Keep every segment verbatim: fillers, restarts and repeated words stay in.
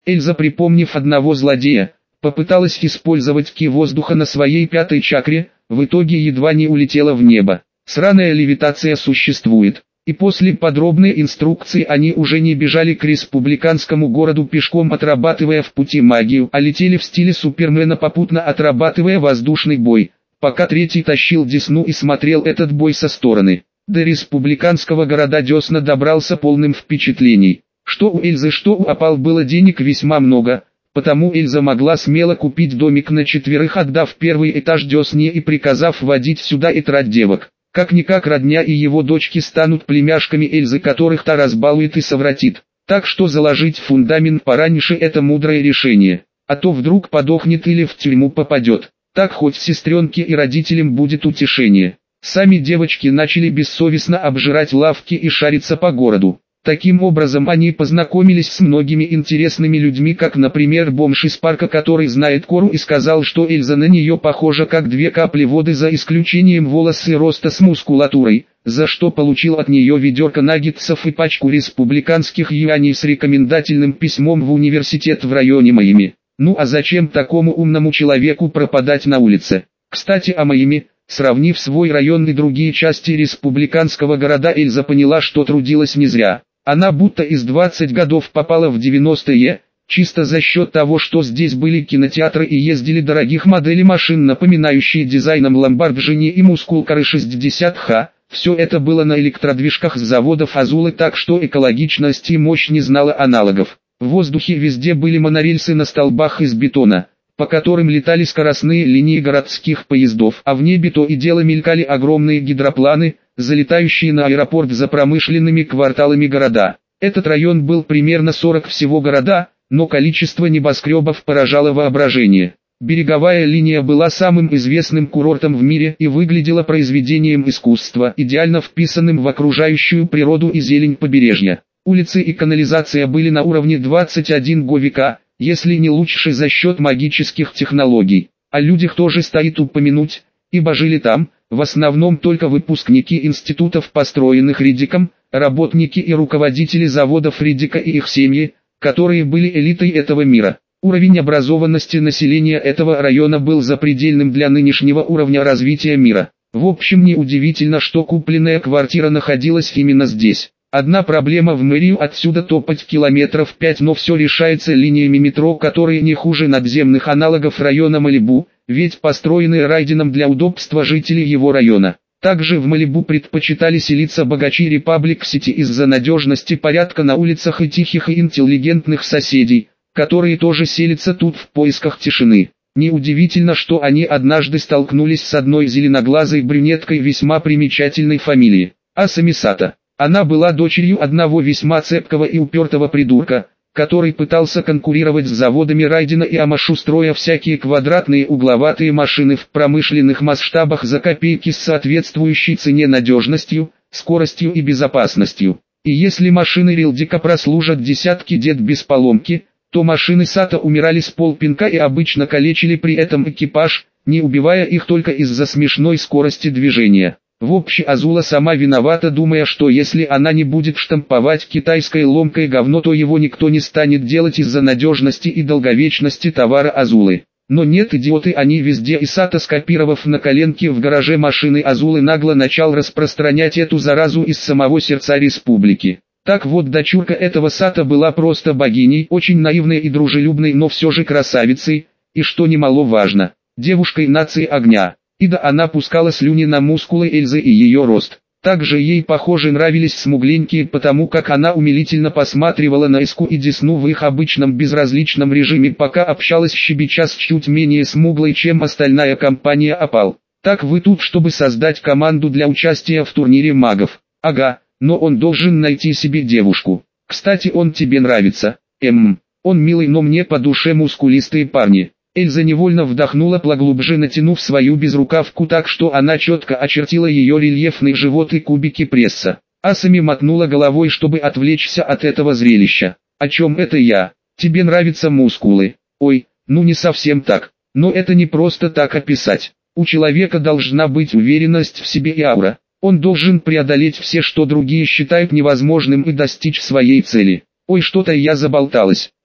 Эльза, припомнив одного злодея, попыталась использовать ки воздуха на своей пятой чакре, в итоге едва не улетела в небо. Сраная левитация существует. И после подробной инструкции они уже не бежали к республиканскому городу пешком, отрабатывая в пути магию, а летели в стиле Супермена, попутно отрабатывая воздушный бой, пока третий тащил Десну и смотрел этот бой со стороны. До республиканского города Десна добрался полным впечатлений. Что у Эльзы, что у Апал было денег весьма много, потому Эльза могла смело купить домик на четверых, отдав первый этаж Десне и приказав водить сюда и трать девок. Как-никак родня и его дочки станут племяшками Эльзы, которых та разбалует и совратит. Так что заложить фундамент пораньше — это мудрое решение. А то вдруг подохнет или в тюрьму попадет. Так хоть сестренке и родителям будет утешение. Сами девочки начали бессовестно обжирать лавки и шариться по городу. Таким образом они познакомились с многими интересными людьми, как, например, бомж из парка, который знает Кору и сказал, что Эльза на нее похожа как две капли воды, за исключением волос и роста с мускулатурой, за что получил от нее ведерко наггетсов и пачку республиканских юаней с рекомендательным письмом в университет в районе Майами. Ну а зачем такому умному человеку пропадать на улице? Кстати, о Майами. Сравнив свой район и другие части республиканского города, Эльза поняла, что трудилась не зря. Она будто из двадцати годов попала в девяностые, чисто за счет того, что здесь были кинотеатры и ездили дорогих моделей машин, напоминающие дизайном Lamborghini и мускулкары шестьдесят ха. Все это было на электродвижках с заводов Азулы, так что экологичность и мощь не знала аналогов. В воздухе везде были монорельсы на столбах из бетона, по которым летали скоростные линии городских поездов, а в небе то и дело мелькали огромные гидропланы, залетающие на аэропорт за промышленными кварталами города. Этот район был примерно сорок всего города, но количество небоскребов поражало воображение. Береговая линия была самым известным курортом в мире и выглядела произведением искусства, идеально вписанным в окружающую природу и зелень побережья. Улицы и канализация были на уровне двадцать первого века, если не лучше за счет магических технологий. О людях тоже стоит упомянуть, ибо жили там, в основном только выпускники институтов, построенных Риддиком, работники и руководители заводов Риддика и их семьи, которые были элитой этого мира. Уровень образованности населения этого района был запредельным для нынешнего уровня развития мира. В общем, неудивительно, что купленная квартира находилась именно здесь. Одна проблема: в мэрию отсюда топать километров пять, но все решается линиями метро, которые не хуже надземных аналогов района Малибу, ведь построены Райденом для удобства жителей его района. Также в Малибу предпочитали селиться богачи Репаблик-Сити из-за надежности порядка на улицах и тихих и интеллигентных соседей, которые тоже селятся тут в поисках тишины. Неудивительно, что они однажды столкнулись с одной зеленоглазой брюнеткой весьма примечательной фамилии – Асамисата. Она была дочерью одного весьма цепкого и упертого придурка, который пытался конкурировать с заводами Райдена и Амашу, строя всякие квадратные угловатые машины в промышленных масштабах за копейки с соответствующей цене, надежностью, скоростью и безопасностью. И если машины Риддика прослужат десятки лет без поломки, то машины Сато умирали с полпинка и обычно калечили при этом экипаж, не убивая их только из-за смешной скорости движения. В общем, Азула сама виновата, думая, что если она не будет штамповать китайское ломкое говно, то его никто не станет делать из-за надежности и долговечности товара Азулы. Но нет, идиоты они везде, и Сато, скопировав на коленке в гараже машины Азулы, нагло начал распространять эту заразу из самого сердца республики. Так вот, дочурка этого Сато была просто богиней, очень наивной и дружелюбной, но все же красавицей, и что немаловажно, девушкой нации огня. И да, она пускала слюни на мускулы Эльзы и ее рост. Также ей, похоже, нравились смугленькие, потому как она умилительно посматривала на Эску и Десну в их обычном безразличном режиме, пока общалась щебеча с чуть менее смуглой, чем остальная компания Апал. Так вы тут, чтобы создать команду для участия в турнире магов? Ага, но он должен найти себе девушку. Кстати, он тебе нравится? Эм, он милый, но мне по душе мускулистые парни. Эльза невольно вдохнула поглубже, натянув свою безрукавку так, что она четко очертила ее рельефный живот и кубики пресса. Асами мотнула головой, чтобы отвлечься от этого зрелища. «О чем это я? Тебе нравятся мускулы?» «Ой, ну не совсем так. Но это не просто так описать. У человека должна быть уверенность в себе и аура. Он должен преодолеть все, что другие считают невозможным, и достичь своей цели». «Ой, что-то я заболталась.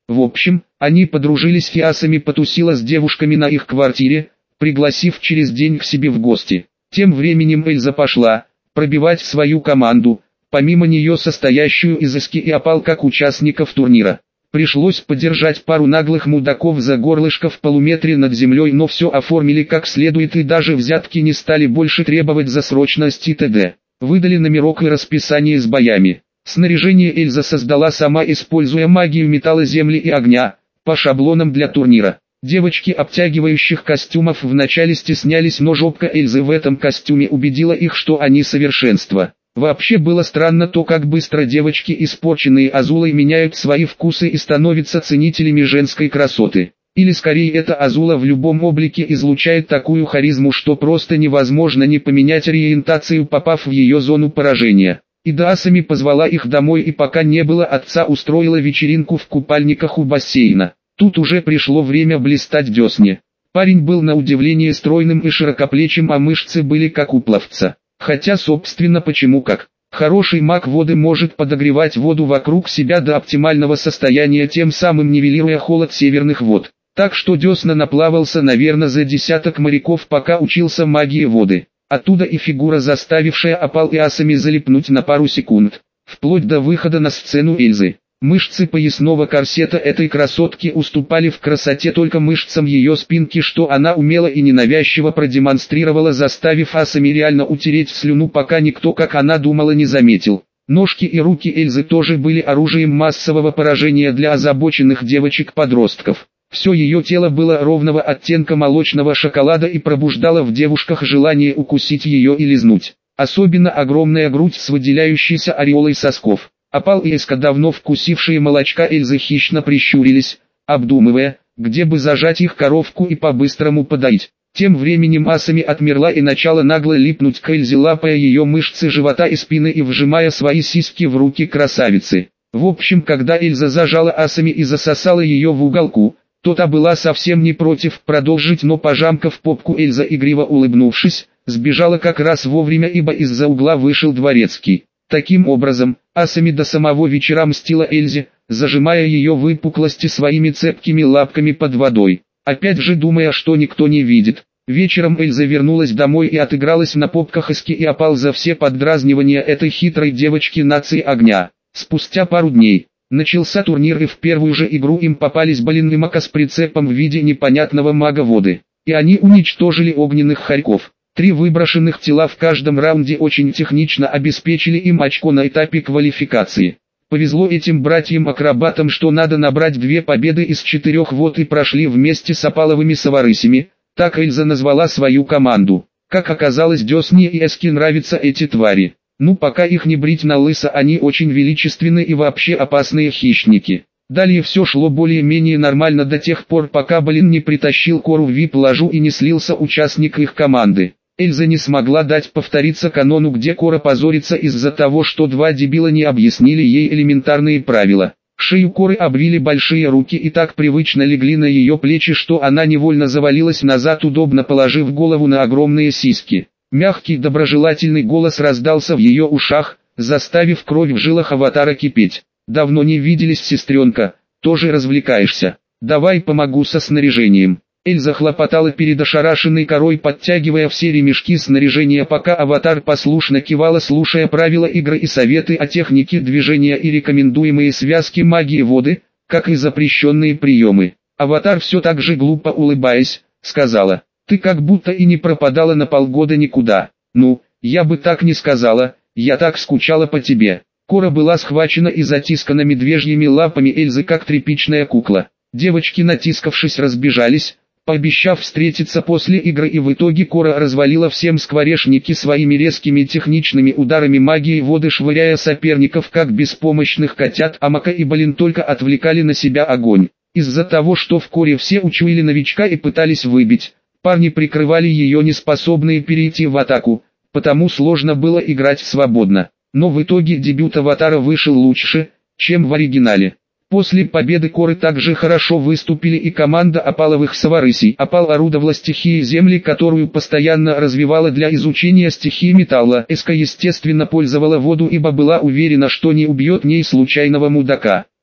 В общем, они подружились, Фиасами потусила с девушками на их квартире, пригласив через день к себе в гости. Тем временем Эльза пошла пробивать свою команду, помимо нее состоящую из Эски и Опал как участников турнира. Пришлось подержать пару наглых мудаков за горлышко в полуметре над землей, но все оформили как следует и даже взятки не стали больше требовать за срочность и т.д. Выдали номерок и расписание с боями. Снаряжение Эльза создала сама, используя магию металла, земли и огня, по шаблонам для турнира. Девочки обтягивающих костюмов вначале стеснялись, но жопка Эльзы в этом костюме убедила их, что они совершенство. Вообще было странно то, как быстро девочки, испорченные Азулой, меняют свои вкусы и становятся ценителями женской красоты. Или скорее, эта Азула в любом облике излучает такую харизму, что просто невозможно не поменять ориентацию, попав в ее зону поражения. Ида Асами позвала их домой и пока не было отца, устроила вечеринку в купальниках у бассейна. Тут уже пришло время блистать десне. Парень был на удивление стройным и широкоплечим, а мышцы были как у пловца. Хотя собственно почему как. Хороший маг воды может подогревать воду вокруг себя до оптимального состояния, тем самым нивелируя холод северных вод. Так что десна наплавался, наверное, за десяток моряков, пока учился магии воды. Оттуда и фигура, заставившая Опал и Асами залипнуть на пару секунд, вплоть до выхода на сцену Эльзы. Мышцы поясного корсета этой красотки уступали в красоте только мышцам ее спинки, что она умело и ненавязчиво продемонстрировала, заставив Асами реально утереть слюну, пока никто, как она думала, не заметил. Ножки и руки Эльзы тоже были оружием массового поражения для озабоченных девочек-подростков. Все ее тело было ровного оттенка молочного шоколада и пробуждало в девушках желание укусить ее и лизнуть. Особенно огромная грудь с выделяющейся ореолой сосков. Опал и Эска, давно вкусившие молочка Эльзы, хищно прищурились, обдумывая, где бы зажать их коровку и по-быстрому подоить. Тем временем Асами отмерла и начала нагло липнуть к Эльзе, лапая ее мышцы живота и спины и вжимая свои сиськи в руки красавицы. В общем, когда Эльза зажала Асами и засосала ее в уголку, то та была совсем не против продолжить, но пожамкав попку, Эльза, игриво улыбнувшись, сбежала как раз вовремя, ибо из-за угла вышел дворецкий. Таким образом, Асами до самого вечера мстила Эльзе, зажимая ее выпуклости своими цепкими лапками под водой. Опять же, думая, что никто не видит. Вечером Эльза вернулась домой и отыгралась на попках Эски и Опал за все поддразнивания этой хитрой девочки нации огня. Спустя пару дней начался турнир, и в первую же игру им попались Балин и Мака с прицепом в виде непонятного мага воды. И они уничтожили огненных хорьков. Три выброшенных тела в каждом раунде очень технично обеспечили им очко на этапе квалификации. Повезло этим братьям-акробатам, что надо набрать две победы из четырех, вот и прошли вместе с Опаловыми соварысями. Так Эльза назвала свою команду. Как оказалось, Десне и Эске нравятся эти твари. Ну, пока их не брить на лысо, они очень величественны и вообще опасные хищники. Далее все шло более-менее нормально до тех пор, пока Балин не притащил Кору в вип-ложу и не слился участник их команды. Эльза не смогла дать повториться канону, где Кора позорится из-за того, что два дебила не объяснили ей элементарные правила. Шею Коры обвили большие руки и так привычно легли на ее плечи, что она невольно завалилась назад, удобно положив голову на огромные сиськи. Мягкий доброжелательный голос раздался в ее ушах, заставив кровь в жилах аватара кипеть. «Давно не виделись, сестренка, тоже развлекаешься? Давай помогу со снаряжением». Эльза хлопотала перед ошарашенной Корой, подтягивая все ремешки снаряжения, пока аватар послушно кивала, слушая правила игры и советы о технике движения и рекомендуемые связки магии воды, как и запрещенные приемы. Аватар, все так же глупо улыбаясь, сказала: «Ты как будто и не пропадала на полгода никуда». «Ну, я бы так не сказала, я так скучала по тебе». Кора была схвачена и затискана медвежьими лапами Эльзы, как тряпичная кукла. Девочки, натискавшись, разбежались, пообещав встретиться после игры, и в итоге Кора развалила всем скворечники своими резкими техничными ударами магии воды, швыряя соперников как беспомощных котят, а Мака и Балин только отвлекали на себя огонь. Из-за того, что в Коре все учуяли новичка и пытались выбить, парни прикрывали ее, неспособные перейти в атаку, потому сложно было играть свободно. Но в итоге дебют аватара вышел лучше, чем в оригинале. После победы Коры также хорошо выступили и команда Опаловых соварысей. Опал орудовала стихией земли, которую постоянно развивала для изучения стихии металла. Эска, естественно, пользовала воду, ибо была уверена, что не убьет ней случайного мудака.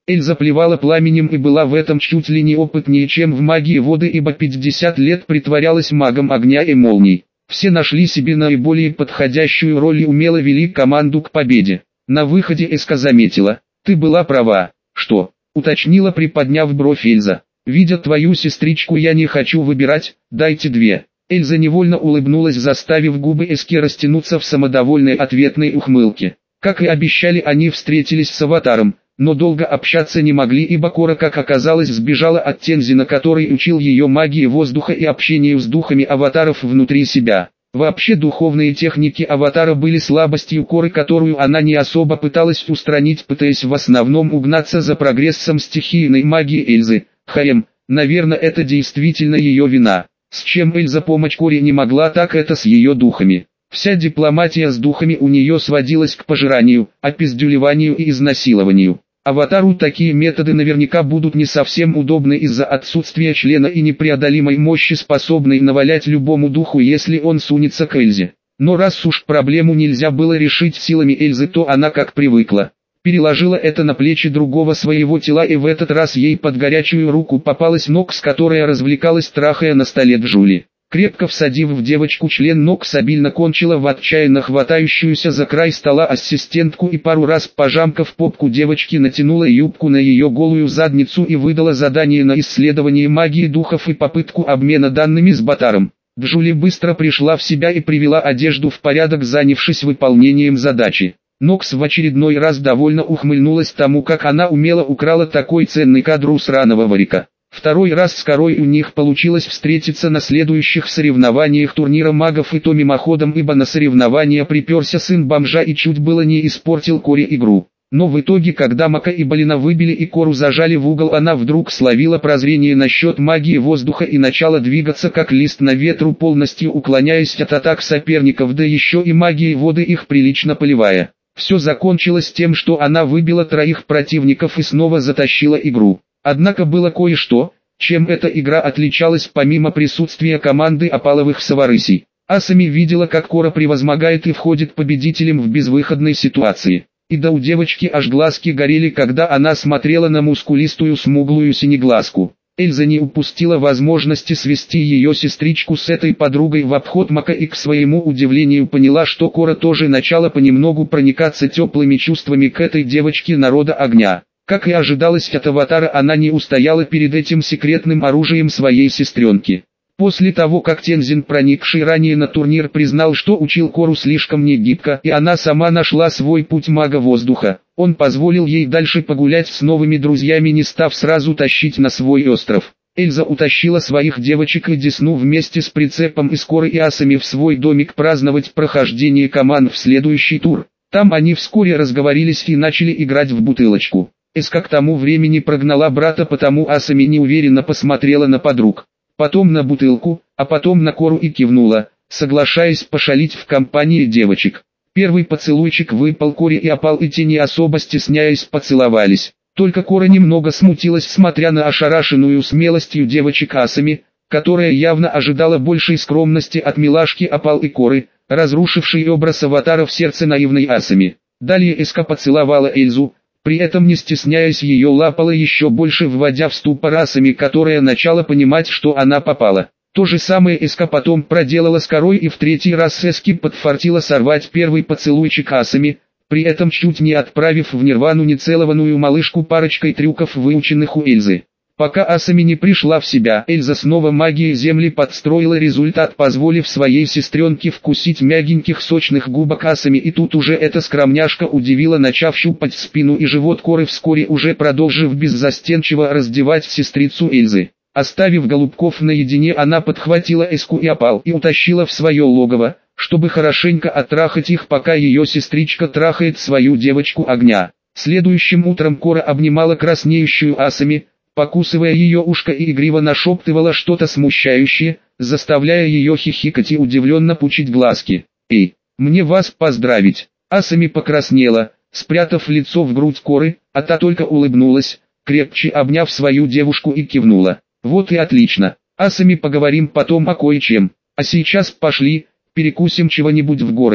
Эльза плевала пламенем и была в этом чуть ли не опытнее, чем в магии воды, ибо пятьдесят лет притворялась магом огня и молний. Все нашли себе наиболее подходящую роль и умело вели команду к победе. На выходе Эска заметила: «Ты была права». «Что?» — уточнила, приподняв бровь Эльза. «Видя твою сестричку, я не хочу выбирать, дайте две». Эльза невольно улыбнулась, заставив губы Эски растянуться в самодовольной ответной ухмылке. Как и обещали, они встретились с Аватаром, но долго общаться не могли, ибо Кора, как оказалось, сбежала от Тензина, который учил ее магии воздуха и общению с духами аватаров внутри себя. Вообще духовные техники Аватара были слабостью Коры, которую она не особо пыталась устранить, пытаясь в основном угнаться за прогрессом стихийной магии Эльзы. Хм, наверное, это действительно ее вина. С чем Эльза помочь Коре не могла, так это с ее духами. Вся дипломатия с духами у нее сводилась к пожиранию, опиздюливанию и изнасилованию. Аватару такие методы наверняка будут не совсем удобны из-за отсутствия члена и непреодолимой мощи, способной навалять любому духу, если он сунется к Эльзе. Но раз уж проблему нельзя было решить силами Эльзы, то она, как привыкла, переложила это на плечи другого своего тела, и в этот раз ей под горячую руку попалась Нокс, которая развлекалась, трахая на столе Джули. Крепко всадив в девочку член, Нокс обильно кончила в отчаянно хватающуюся за край стола ассистентку и, пару раз пожамкав попку девочки, натянула юбку на ее голую задницу и выдала задание на исследование магии духов и попытку обмена данными с Батаром. Джули быстро пришла в себя и привела одежду в порядок, занявшись выполнением задачи. Нокс в очередной раз довольно ухмыльнулась тому, как она умело украла такой ценный кадр у сраного варика. Второй раз с Корой у них получилось встретиться на следующих соревнованиях турнира магов, и то мимоходом, ибо на соревнования приперся сын бомжа и чуть было не испортил Коре игру. Но в итоге, когда Мака и Балина выбили и Кору зажали в угол, она вдруг словила прозрение насчет магии воздуха и начала двигаться как лист на ветру, полностью уклоняясь от атак соперников, да еще и магией воды их прилично поливая. Все закончилось тем, что она выбила троих противников и снова затащила игру. Однако было кое-что, чем эта игра отличалась помимо присутствия команды опаловых соварысей. Асами видела, как Кора превозмогает и входит победителем в безвыходной ситуации. И да у девочки аж глазки горели, когда она смотрела на мускулистую смуглую синеглазку. Эльза не упустила возможности свести ее сестричку с этой подругой в обход Мака и, к своему удивлению, поняла, что Кора тоже начала понемногу проникаться теплыми чувствами к этой девочке народа огня. Как и ожидалось от Аватара, она не устояла перед этим секретным оружием своей сестренки. После того, как Тензин, проникший ранее на турнир, признал, что учил Кору слишком негибко, и она сама нашла свой путь мага воздуха, он позволил ей дальше погулять с новыми друзьями, не став сразу тащить на свой остров. Эльза утащила своих девочек и Десну вместе с прицепом из Коры и Асами в свой домик праздновать прохождение команд в следующий тур. Там они вскоре разговорились и начали играть в бутылочку. Эска к тому времени прогнала брата, потому Асами неуверенно посмотрела на подруг, потом на бутылку, а потом на Кору и кивнула, соглашаясь пошалить в компании девочек. Первый поцелуйчик выпал Коре, и опал и те, не особо стесняясь, поцеловались. Только Кора немного смутилась, смотря на ошарашенную смелостью девочек Асами, которая явно ожидала большей скромности от милашки опал и Коры, разрушившей образ Аватара в сердце наивной Асами. Далее Эска поцеловала Эльзу, при этом не стесняясь ее лапала еще больше, вводя в ступор Асами, которая начала понимать, что она попала. То же самое Эска потом проделала с Корой, и в третий раз Эске подфартило сорвать первый поцелуйчик Асами, при этом чуть не отправив в нирвану нецелованную малышку парочкой трюков, выученных у Эльзы. Пока Асами не пришла в себя, Эльза снова магией земли подстроила результат, позволив своей сестренке вкусить мягеньких сочных губок Асами, и тут уже эта скромняшка удивила, начав щупать спину и живот Коры, вскоре уже продолжив беззастенчиво раздевать сестрицу Эльзы. Оставив голубков наедине, она подхватила Эску и опал и утащила в свое логово, чтобы хорошенько оттрахать их, пока ее сестричка трахает свою девочку огня. Следующим утром Кора обнимала краснеющую Асами, покусывая ее ушко, и игриво нашептывала что-то смущающее, заставляя ее хихикать и удивленно пучить глазки. «Эй, мне вас поздравить!» Асами покраснела, спрятав лицо в грудь Коры, а та только улыбнулась, крепче обняв свою девушку, и кивнула. «Вот и отлично. Асами, поговорим потом о кое-чем. А сейчас пошли, перекусим чего-нибудь в городе».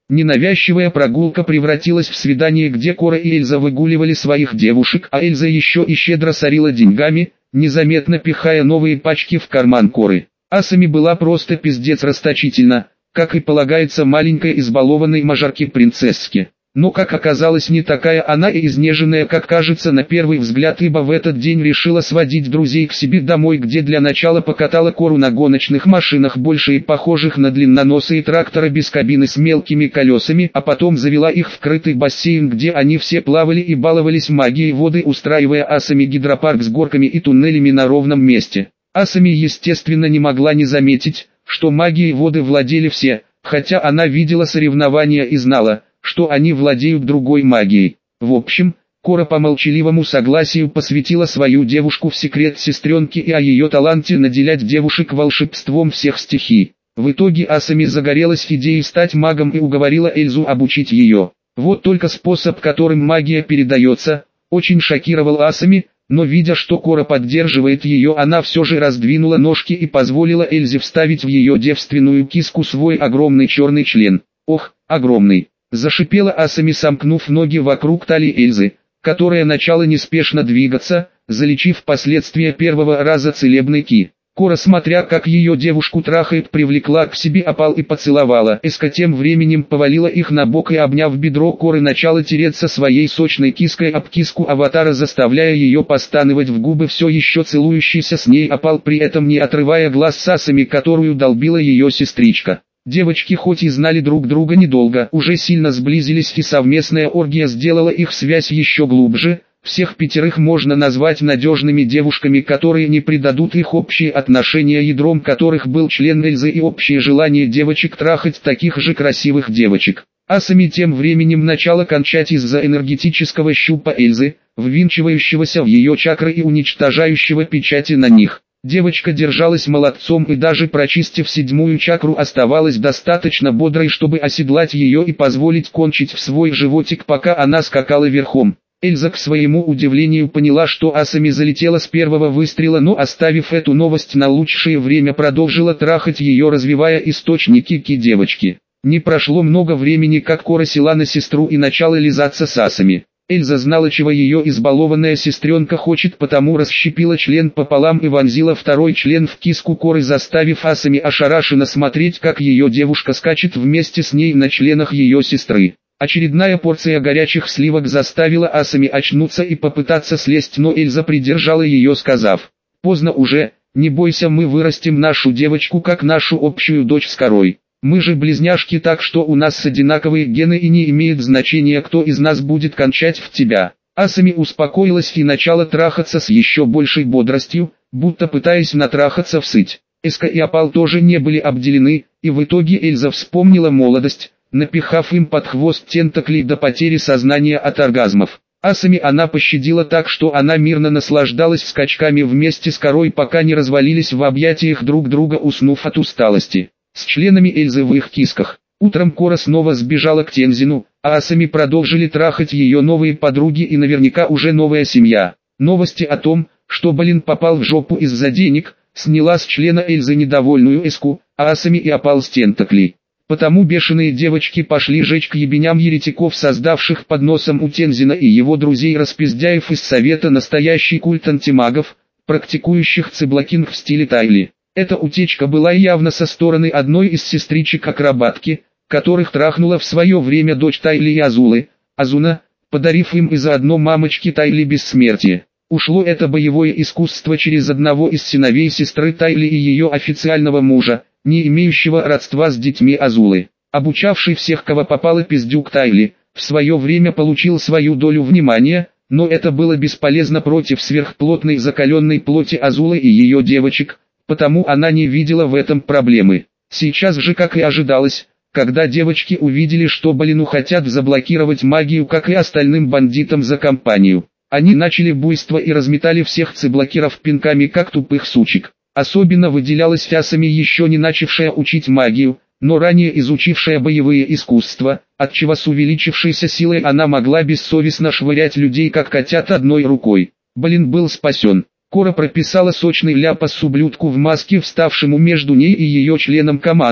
Ненавязчивая прогулка превратилась в свидание, где Кора и Эльза выгуливали своих девушек, а Эльза еще и щедро сорила деньгами, незаметно пихая новые пачки в карман Коры. Асами была просто пиздец расточительна, как и полагается маленькой избалованной мажорке-принцесске. Но, как оказалось, не такая она и изнеженная, как кажется на первый взгляд, ибо в этот день решила сводить друзей к себе домой, где для начала покатала Кору на гоночных машинах, больше и похожих на длинноносые тракторы без кабины с мелкими колесами, а потом завела их в крытый бассейн, где они все плавали и баловались магией воды, устраивая Асами гидропарк с горками и туннелями на ровном месте. Асами, естественно, не могла не заметить, что магией воды владели все, хотя она видела соревнования и знала, что они владеют другой магией. В общем, Кора по молчаливому согласию посвятила свою девушку в секрет сестренки и о ее таланте наделять девушек волшебством всех стихий. В итоге Асами загорелась идеей стать магом и уговорила Эльзу обучить ее. Вот только способ, которым магия передается, очень шокировал Асами, но видя, что Кора поддерживает ее, она все же раздвинула ножки и позволила Эльзе вставить в ее девственную киску свой огромный черный член. Ох, огромный! Зашипела Асами, сомкнув ноги вокруг талии Эльзы, которая начала неспешно двигаться, залечив последствия первого раза целебной ки. Кора, смотря как ее девушку трахает, привлекла к себе опал и поцеловала. Эска тем временем повалила их на бок и, обняв бедро Коры, начала тереться своей сочной киской об киску аватара, заставляя ее постанывать в губы все еще целующийся с ней опал, при этом не отрывая глаз с Асами, которую долбила ее сестричка. Девочки хоть и знали друг друга недолго, уже сильно сблизились, и совместная оргия сделала их связь еще глубже. Всех пятерых можно назвать надежными девушками, которые не предадут их общие отношения, ядром которых был член Эльзы и общее желание девочек трахать таких же красивых девочек. Асами тем временем начала кончать из-за энергетического щупа Эльзы, ввинчивающегося в ее чакры и уничтожающего печати на них. Девочка держалась молодцом и, даже прочистив седьмую чакру, оставалась достаточно бодрой, чтобы оседлать ее и позволить кончить в свой животик, пока она скакала верхом. Эльза, к своему удивлению, поняла, что Асами залетела с первого выстрела, но, оставив эту новость на лучшее время, продолжила трахать ее, развивая источники ки девочки. Не прошло много времени, как Кора села на сестру и начала лизаться с Асами. Эльза знала, чего ее избалованная сестренка хочет, потому расщепила член пополам и вонзила второй член в киску Коры, заставив Асами ошарашенно смотреть, как ее девушка скачет вместе с ней на членах ее сестры. Очередная порция горячих сливок заставила Асами очнуться и попытаться слезть, но Эльза придержала ее, сказав: «Поздно уже, не бойся, мы вырастим нашу девочку как нашу общую дочь с Корой. Мы же близняшки, так что у нас одинаковые гены и не имеет значения, кто из нас будет кончать в тебя». Асами успокоилась и начала трахаться с еще большей бодростью, будто пытаясь натрахаться всыть. Эска и опал тоже не были обделены, и в итоге Эльза вспомнила молодость, напихав им под хвост тентаклей до потери сознания от оргазмов. Асами она пощадила так, что она мирно наслаждалась скачками вместе с Корой, пока не развалились в объятиях друг друга, уснув от усталости. С членами Эльзы в их кисках. Утром Кора снова сбежала к Тензину, а Асами продолжили трахать ее новые подруги и наверняка уже новая семья. Новости о том, что Балин попал в жопу из-за денег, сняла с члена Эльзы недовольную Эску, а Асами и опал с тентаклей. Потому бешеные девочки пошли жечь к ебеням еретиков, создавших под носом у Тензина и его друзей распиздяев из Совета настоящий культ антимагов, практикующих цеблокинг в стиле Тайли. Эта утечка была явно со стороны одной из сестричек-акробатки, которых трахнула в свое время дочь Тайли и Азулы, Азуна, подарив им и заодно мамочке Тайли бессмертие. Ушло это боевое искусство через одного из сыновей сестры Тайли и ее официального мужа, не имеющего родства с детьми Азулы. Обучавший всех, кого попало, пиздюк Тайли, в свое время получил свою долю внимания, но это было бесполезно против сверхплотной закаленной плоти Азулы и ее девочек, потому она не видела в этом проблемы. Сейчас же, как и ожидалось, когда девочки увидели, что Балину хотят заблокировать магию, как и остальным бандитам за компанию, они начали буйство и разметали всех цеблокиров пинками, как тупых сучек. Особенно выделялась Асами, еще не начавшая учить магию, но ранее изучившая боевые искусства, отчего с увеличившейся силой она могла бессовестно швырять людей как котят одной рукой. Балин был спасен. Кора прописала сочный ляпас ублюдку в маске, вставшему между ней и ее членом команды,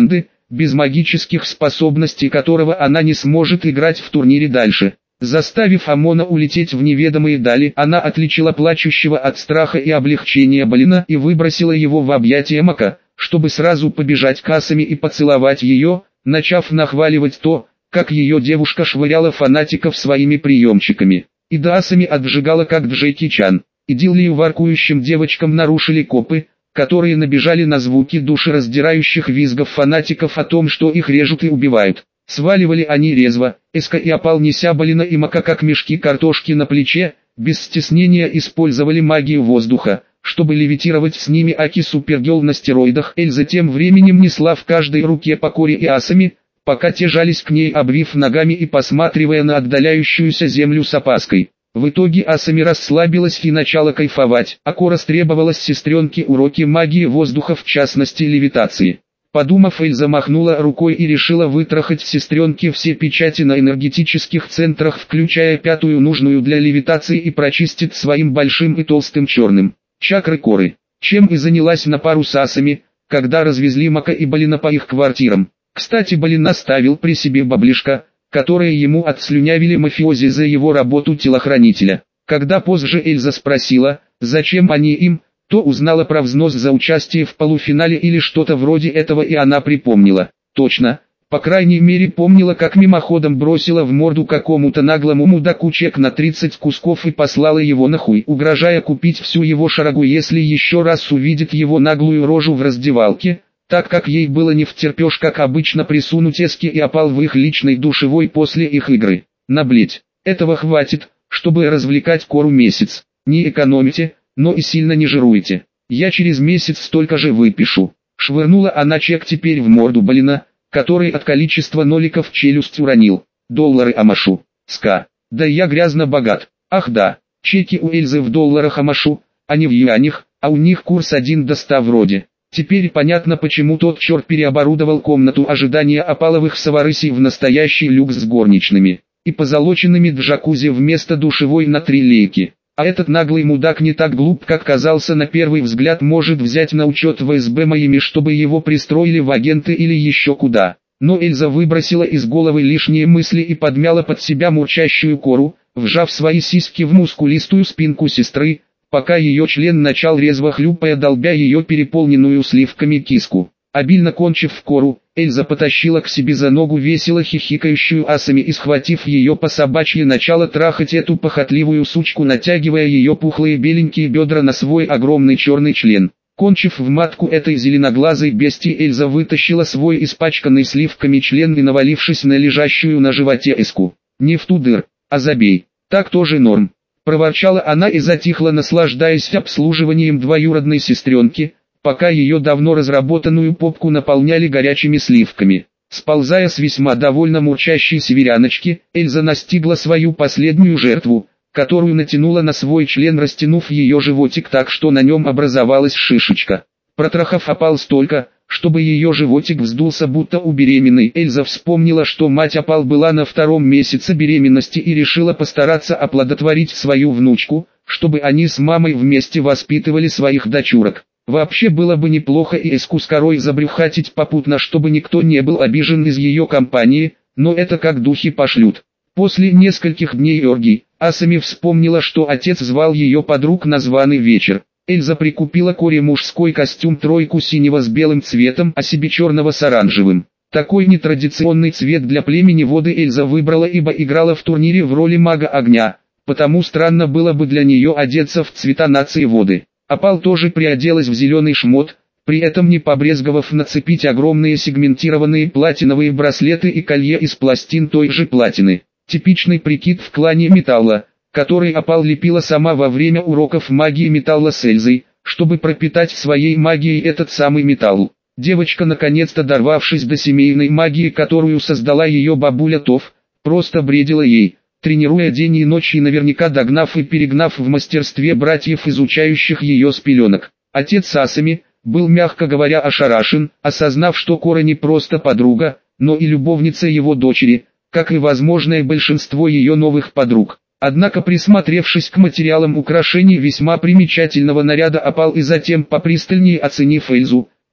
без магических способностей которого она не сможет играть в турнире дальше. Заставив Амона улететь в неведомые дали, она отличила плачущего от страха и облегчения Балина и выбросила его в объятия Мака, чтобы сразу побежать к Асами и поцеловать ее, начав нахваливать то, как ее девушка швыряла фанатиков своими приемчиками. И до Асами отжигала как Джеки Чан. Идиллию воркующим девочкам нарушили копы, которые набежали на звуки душераздирающих визгов фанатиков о том, что их режут и убивают. Сваливали они резво, Эска и Опал, неся Балина и Мака как мешки картошки на плече, без стеснения использовали магию воздуха, чтобы левитировать с ними Аки Супергерл на стероидах. Эльза тем временем несла в каждой руке по Коре и Асами, пока те жались к ней, обвив ногами и посматривая на отдаляющуюся землю с опаской. В итоге Асами расслабилась и начала кайфовать, а Кора требовалась сестренке уроки магии воздуха, в частности левитации. Подумав, Эльза махнула рукой и решила вытрахать сестренке все печати на энергетических центрах, включая пятую, нужную для левитации, и прочистит своим большим и толстым черным чакры Коры. Чем и занялась на пару с Асами, когда развезли Мака и Балина по их квартирам. Кстати, Балин оставил при себе баблишко, которое ему отслюнявили мафиози за его работу телохранителя. Когда позже Эльза спросила, зачем они им, то узнала про взнос за участие в полуфинале или что-то вроде этого, и она припомнила. Точно, по крайней мере помнила, как мимоходом бросила в морду какому-то наглому мудаку чек на тридцать кусков и послала его нахуй, угрожая купить всю его шарагу, если еще раз увидит его наглую рожу в раздевалке, так как ей было не втерпешь, как обычно, присунуть Эски и Опал в их личной душевой после их игры. Наблеть. Этого хватит, чтобы развлекать Кору месяц. Не экономите, но и сильно не жируйте. Я через месяц столько же выпишу. Швырнула она чек теперь в морду Балина, который от количества ноликов челюсть уронил. Доллары Амашу. Ска. Да я грязно богат. Ах да, чеки у Эльзы в долларах Амашу, а не в юанях, а у них курс один до ста вроде. Теперь понятно, почему тот черт переоборудовал комнату ожидания Опаловых Саварысей в настоящий люкс с горничными и позолоченными джакузи вместо душевой на три лейки. А этот наглый мудак не так глуп, как казался на первый взгляд, может взять на учет в СБ Майами, чтобы его пристроили в агенты или еще куда. Но Эльза выбросила из головы лишние мысли и подмяла под себя мурчащую Кору, вжав свои сиськи в мускулистую спинку сестры, пока ее член начал резво хлюпая, долбя ее переполненную сливками киску. Обильно кончив в Кору, Эльза потащила к себе за ногу весело хихикающую Асами и, схватив ее по собачьи, начала трахать эту похотливую сучку, натягивая ее пухлые беленькие бедра на свой огромный черный член. Кончив в матку этой зеленоглазой бестии, Эльза вытащила свой испачканный сливками член и, навалившись на лежащую на животе Эску, «Не в ту дыр, а забей, так тоже норм», проворчала она и затихла, наслаждаясь обслуживанием двоюродной сестренки, пока ее давно разработанную попку наполняли горячими сливками. Сползая с весьма довольно мурчащей северяночки, Эльза настигла свою последнюю жертву, которую натянула на свой член, растянув ее животик так, что на нем образовалась шишечка. Протрахав Опал столько, чтобы ее животик вздулся будто у беременной, Эльза вспомнила, что мать Опал была на втором месяце беременности, и решила постараться оплодотворить свою внучку, чтобы они с мамой вместе воспитывали своих дочурок. Вообще было бы неплохо и Эску с Корой забрюхатить попутно, чтобы никто не был обижен из ее компании, но это как духи пошлют. После нескольких дней оргий, Асами вспомнила, что отец звал ее подруг на званый вечер. Эльза прикупила Коре мужской костюм тройку синего с белым цветом, а себе черного с оранжевым. Такой нетрадиционный цвет для племени воды Эльза выбрала, ибо играла в турнире в роли мага огня, потому странно было бы для нее одеться в цвета нации воды. Опал тоже приоделась в зеленый шмот, при этом не побрезговав нацепить огромные сегментированные платиновые браслеты и колье из пластин той же платины. Типичный прикид в клане металла, который Опал лепила сама во время уроков магии металла с Эльзой, чтобы пропитать своей магией этот самый металл. Девочка, наконец-то дорвавшись до семейной магии, которую создала ее бабуля Тов, просто бредила ей, тренируя день и ночь и наверняка догнав и перегнав в мастерстве братьев, изучающих ее с пеленок. Отец Асами был, мягко говоря, ошарашен, осознав, что Кора не просто подруга, но и любовница его дочери, как и возможное большинство ее новых подруг. Однако, присмотревшись к материалам украшений весьма примечательного наряда Опал и затем попристальнее оценив Эльзу,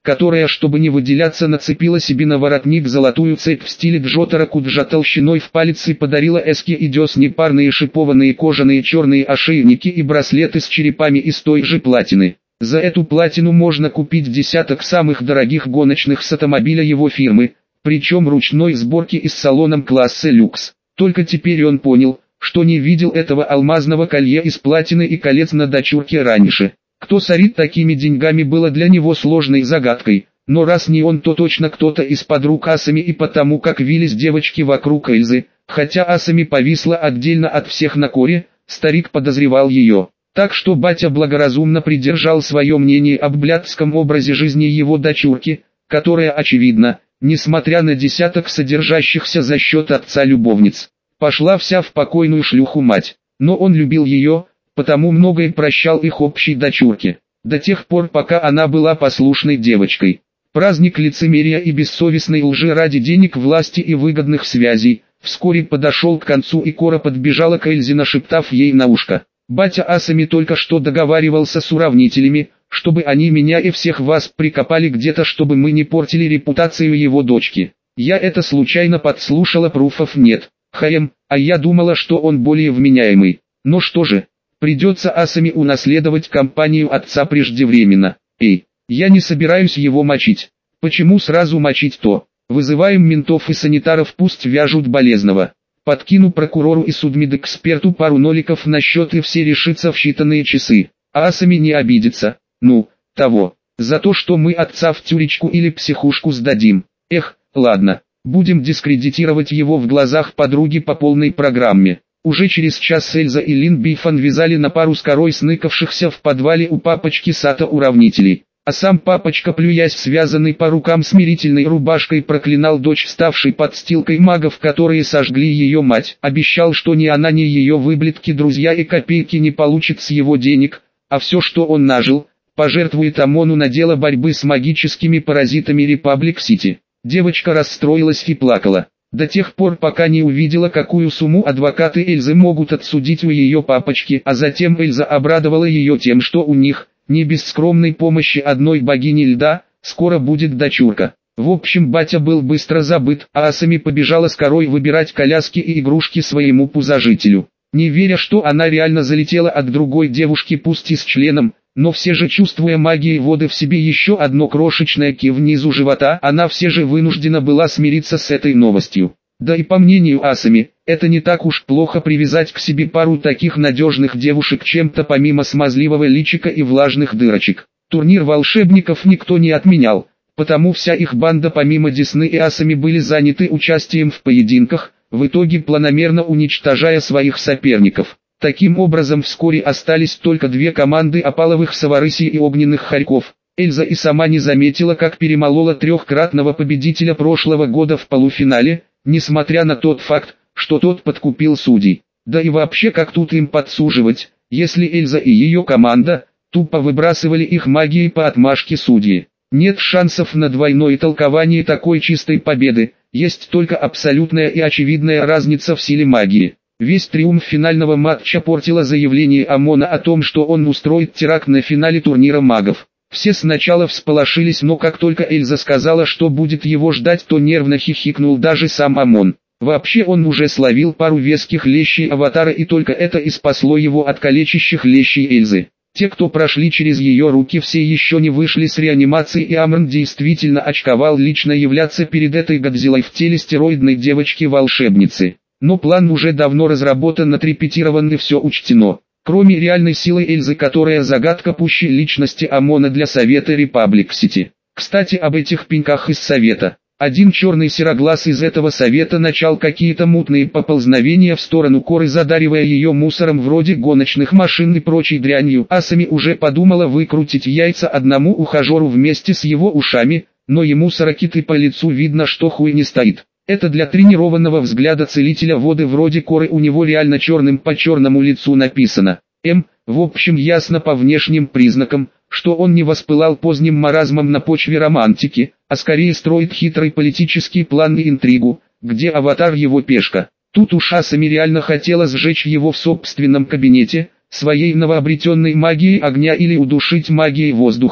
которая, чтобы не выделяться, нацепила себе на воротник золотую цепь в стиле Джотара Куджа толщиной в палец и подарила Эске и Дёсне парные шипованные кожаные черные ошейники и браслеты с черепами из той же платины. За эту платину можно купить десяток самых дорогих гоночных с автомобиля его фирмы, причем ручной сборки и с салоном класса люкс. Только теперь он понял, что не видел этого алмазного колье из платины и колец на дочурке раньше. Кто сорит такими деньгами, было для него сложной загадкой, но раз не он, то точно кто-то из подруг Асами, и потому как вились девочки вокруг Эльзы, хотя Асами повисла отдельно от всех на коре, старик подозревал ее. Так что батя благоразумно придержал свое мнение об блядском образе жизни его дочурки, которая, очевидно, несмотря на десяток содержащихся за счет отца любовниц, пошла вся в покойную шлюху мать. Но он любил ее, потому многое прощал их общей дочурке, до тех пор, пока она была послушной девочкой. Праздник лицемерия и бессовестной лжи ради денег, власти и выгодных связей вскоре подошел к концу, и Кора подбежала к Эльзе, нашептав ей на ушко: «Батя Асами только что договаривался с уравнителями, чтобы они меня и всех вас прикопали где-то, чтобы мы не портили репутацию его дочки. Я это случайно подслушала, пруфов нет. Хаем, а я думала, что он более вменяемый. Но что же, придется Асами унаследовать компанию отца преждевременно. Эй, я не собираюсь его мочить. Почему сразу мочить-то? Вызываем ментов и санитаров, пусть вяжут болезного. Подкину прокурору и судмедэксперту пару ноликов на счет, и все решится в считанные часы. А Асами не обидится. Ну, того. За то, что мы отца в тюречку или психушку сдадим. Эх, ладно, будем дискредитировать его в глазах подруги по полной программе». Уже через час Эльза и Лин Бифан вязали на пару с Корой сныкавшихся в подвале у папочки Сато уравнителей. А сам папочка, плюясь связанный по рукам смирительной рубашкой, проклинал дочь, ставшей подстилкой магов, которые сожгли ее мать. Обещал, что ни она, ни ее выблядки друзья и копейки не получат с его денег, а все, что он нажил, пожертвует ОМОНу на дело борьбы с магическими паразитами Репаблик-Сити. Девочка расстроилась и плакала до тех пор, пока не увидела, какую сумму адвокаты Эльзы могут отсудить у ее папочки, а затем Эльза обрадовала ее тем, что у них, не без скромной помощи одной богини льда, скоро будет дочурка. В общем, батя был быстро забыт, а Асами побежала с Корой выбирать коляски и игрушки своему пузожителю. Не веря, что она реально залетела от другой девушки, пусть и с членом, но все же чувствуя магией воды в себе еще одно крошечное ки внизу живота, она все же вынуждена была смириться с этой новостью. Да и по мнению Асами, это не так уж плохо привязать к себе пару таких надежных девушек чем-то помимо смазливого личика и влажных дырочек. Турнир волшебников никто не отменял, потому вся их банда помимо Десны и Асами были заняты участием в поединках, в итоге планомерно уничтожая своих соперников. Таким образом, вскоре остались только две команды опаловых Саварыси и огненных хорьков. Эльза и сама не заметила, как перемолола трехкратного победителя прошлого года в полуфинале, несмотря на тот факт, что тот подкупил судей. Да и вообще, как тут им подсуживать, если Эльза и ее команда тупо выбрасывали их магией по отмашке судьи. Нет шансов на двойное толкование такой чистой победы, есть только абсолютная и очевидная разница в силе магии. Весь триумф финального матча портило заявление ОМОНа о том, что он устроит теракт на финале турнира магов. Все сначала всполошились, но как только Эльза сказала, что будет его ждать, то нервно хихикнул даже сам ОМОН. Вообще он уже словил пару веских лещей Аватара, и только это и спасло его от калечащих лещей Эльзы. Те, кто прошли через ее руки, все еще не вышли с реанимации, и Амран действительно очковал лично являться перед этой Годзиллой в теле стероидной девочки-волшебницы. Но план уже давно разработан, отрепетирован и все учтено. Кроме реальной силы Эльзы, которая загадка пущей личности ОМОНа для Совета Репаблик-Сити. Кстати, об этих пеньках из Совета. Один черный сероглаз из этого Совета начал какие-то мутные поползновения в сторону Коры, задаривая ее мусором вроде гоночных машин и прочей дрянью. Асами уже подумала выкрутить яйца одному ухажеру вместе с его ушами, но ему сорокиты по лицу видно, что хуй не стоит. Это для тренированного взгляда целителя воды вроде Коры у него реально черным по черному лицу написано. М, в общем, ясно по внешним признакам, что он не воспылал поздним маразмом на почве романтики, а скорее строит хитрый политический план и интригу, где Аватар его пешка. Тут уж Асами реально хотела сжечь его в собственном кабинете, своей новообретенной магией огня или удушить магией воздуха.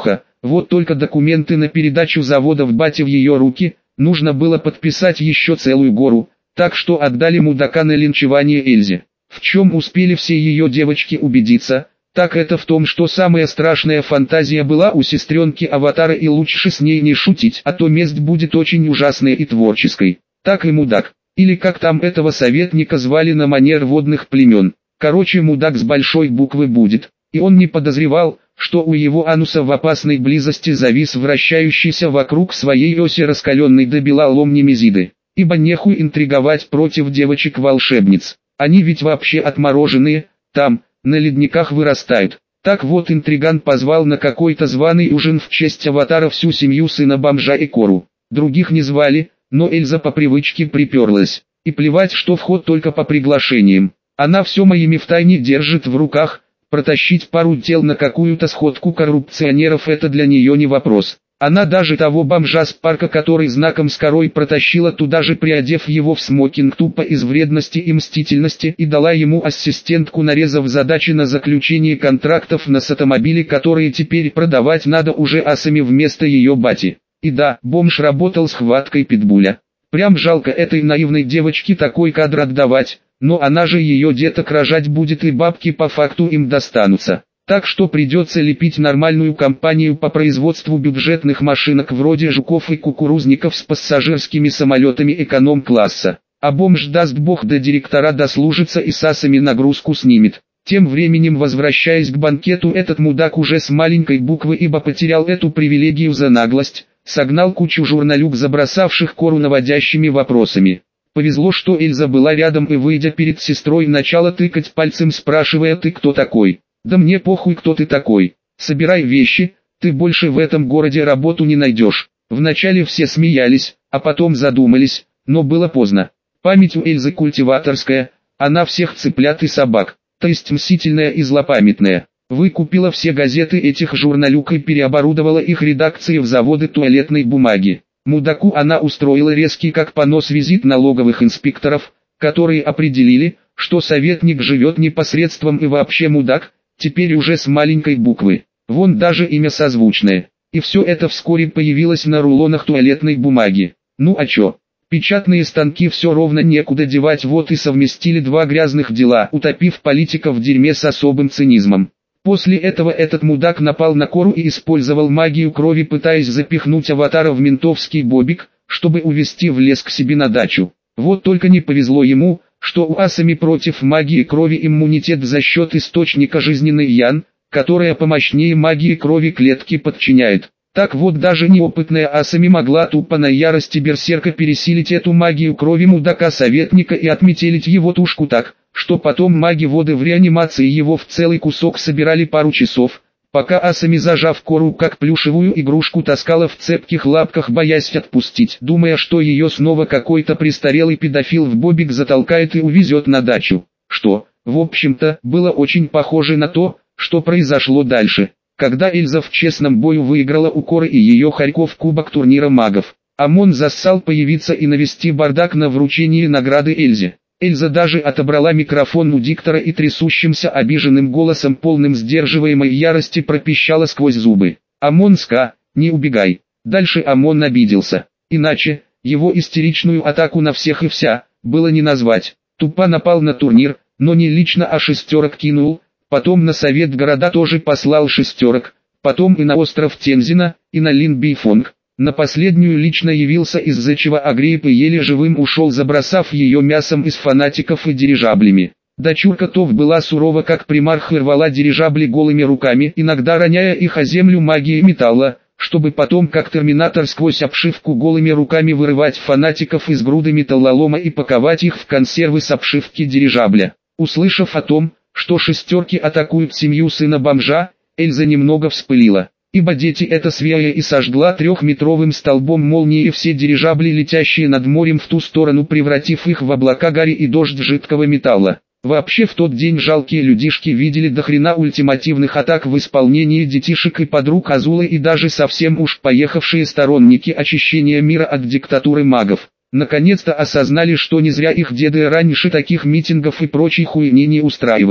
Вот только документы на передачу завода в бате в ее руки, нужно было подписать еще целую гору, так что отдали мудака на линчевание Эльзе. В чем успели все ее девочки убедиться, так это в том, что самая страшная фантазия была у сестренки Аватара, и лучше с ней не шутить, а то месть будет очень ужасной и творческой. Так и мудак, или как там этого советника звали на манер водных племен. Короче, мудак с большой буквы будет, и он не подозревал, что у его ануса в опасной близости завис вращающийся вокруг своей оси раскаленный до бела лом Немезиды. Ибо нехуй интриговать против девочек-волшебниц, они ведь вообще отмороженные, там, на ледниках вырастают. Так вот, интриган позвал на какой-то званый ужин в честь Аватара всю семью сына бомжа и Кору. Других не звали, но Эльза по привычке приперлась. И плевать, что вход только по приглашениям. Она все моими втайне держит в руках, протащить пару тел на какую-то сходку коррупционеров — это для нее не вопрос. Она даже того бомжа с парка, который знаком с корой, протащила туда же, приодев его в смокинг тупо из вредности и мстительности, и дала ему ассистентку, нарезав задачи на заключение контрактов на сатомобили, которые теперь продавать надо уже асами вместо ее бати. И да, бомж работал с хваткой питбуля. Прям жалко этой наивной девочке такой кадр отдавать, но она же ее деток рожать будет, и бабки по факту им достанутся. Так что придется лепить нормальную компанию по производству бюджетных машинок вроде жуков и кукурузников с пассажирскими самолетами эконом-класса. А бомж, даст бог, до директора дослужится и с асами нагрузку снимет. Тем временем, возвращаясь к банкету, этот мудак уже с маленькой буквы, ибо потерял эту привилегию за наглость, согнал кучу журналюк, забросавших Кору наводящими вопросами. Повезло, что Эльза была рядом, и, выйдя перед сестрой, начала тыкать пальцем, спрашивая: «Ты кто такой?» «Да мне похуй, кто ты такой. Собирай вещи, ты больше в этом городе работу не найдешь». Вначале все смеялись, а потом задумались, но было поздно. Память у Эльзы культиваторская, она всех цыплят и собак, то есть мстительная и злопамятная. Выкупила все газеты этих журналюк и переоборудовала их редакции в заводы туалетной бумаги. Мудаку она устроила резкий как понос визит налоговых инспекторов, которые определили, что советник живет непосредством и вообще мудак, теперь уже с маленькой буквы. Вон даже имя созвучное. И все это вскоре появилось на рулонах туалетной бумаги. Ну а чё? Печатные станки все ровно некуда девать, вот и совместили два грязных дела, утопив политика в дерьме с особым цинизмом. После этого этот мудак напал на Кору и использовал магию крови, пытаясь запихнуть Аватара в ментовский бобик, чтобы увезти в лес к себе на дачу. Вот только не повезло ему, что у асами против магии крови иммунитет за счет источника жизненной ян, которая помощнее магии крови клетки подчиняет. Так вот, даже неопытная асами могла тупо на ярости берсерка пересилить эту магию крови мудака-советника и отметелить его тушку так, что потом маги воды в реанимации его в целый кусок собирали пару часов, пока асами, зажав Кору как плюшевую игрушку, таскала в цепких лапках, боясь отпустить, думая, что ее снова какой-то престарелый педофил в бобик затолкает и увезет на дачу. Что, в общем-то, было очень похоже на то, что произошло дальше, когда Эльза в честном бою выиграла у Коры и ее хорьков кубок турнира магов. ОМОН зассал появиться и навести бардак на вручении награды Эльзе. Эльза даже отобрала микрофон у диктора и трясущимся обиженным голосом, полным сдерживаемой ярости, пропищала сквозь зубы: «ОМОН ска, не убегай». Дальше ОМОН обиделся. Иначе, его истеричную атаку на всех и вся, было не назвать. Тупо напал на турнир, но не лично, а шестерок кинул, потом на совет города тоже послал шестерок, потом и на остров Тензина, и на Лин Бифонг. На последнюю лично явился, из-за чего Агрип и еле живым ушел, забросав ее мясом из фанатиков и дирижаблями. Дочурка Тов была сурова как примарх и рвала дирижабли голыми руками, иногда роняя их о землю магией металла, чтобы потом как терминатор сквозь обшивку голыми руками вырывать фанатиков из груды металлолома и паковать их в консервы с обшивки дирижабля. Услышав о том, что шестерки атакуют семью сына бомжа, Эльза немного вспылила, ибо дети это свяя, и сожгла трехметровым столбом молнии все дирижабли, летящие над морем в ту сторону, превратив их в облака гари и дождь жидкого металла. Вообще, в тот день жалкие людишки видели до хрена ультимативных атак в исполнении детишек и подруг Азулы, и даже совсем уж поехавшие сторонники очищения мира от диктатуры магов наконец-то осознали, что не зря их деды раньше таких митингов и прочей хуйни не устраивали.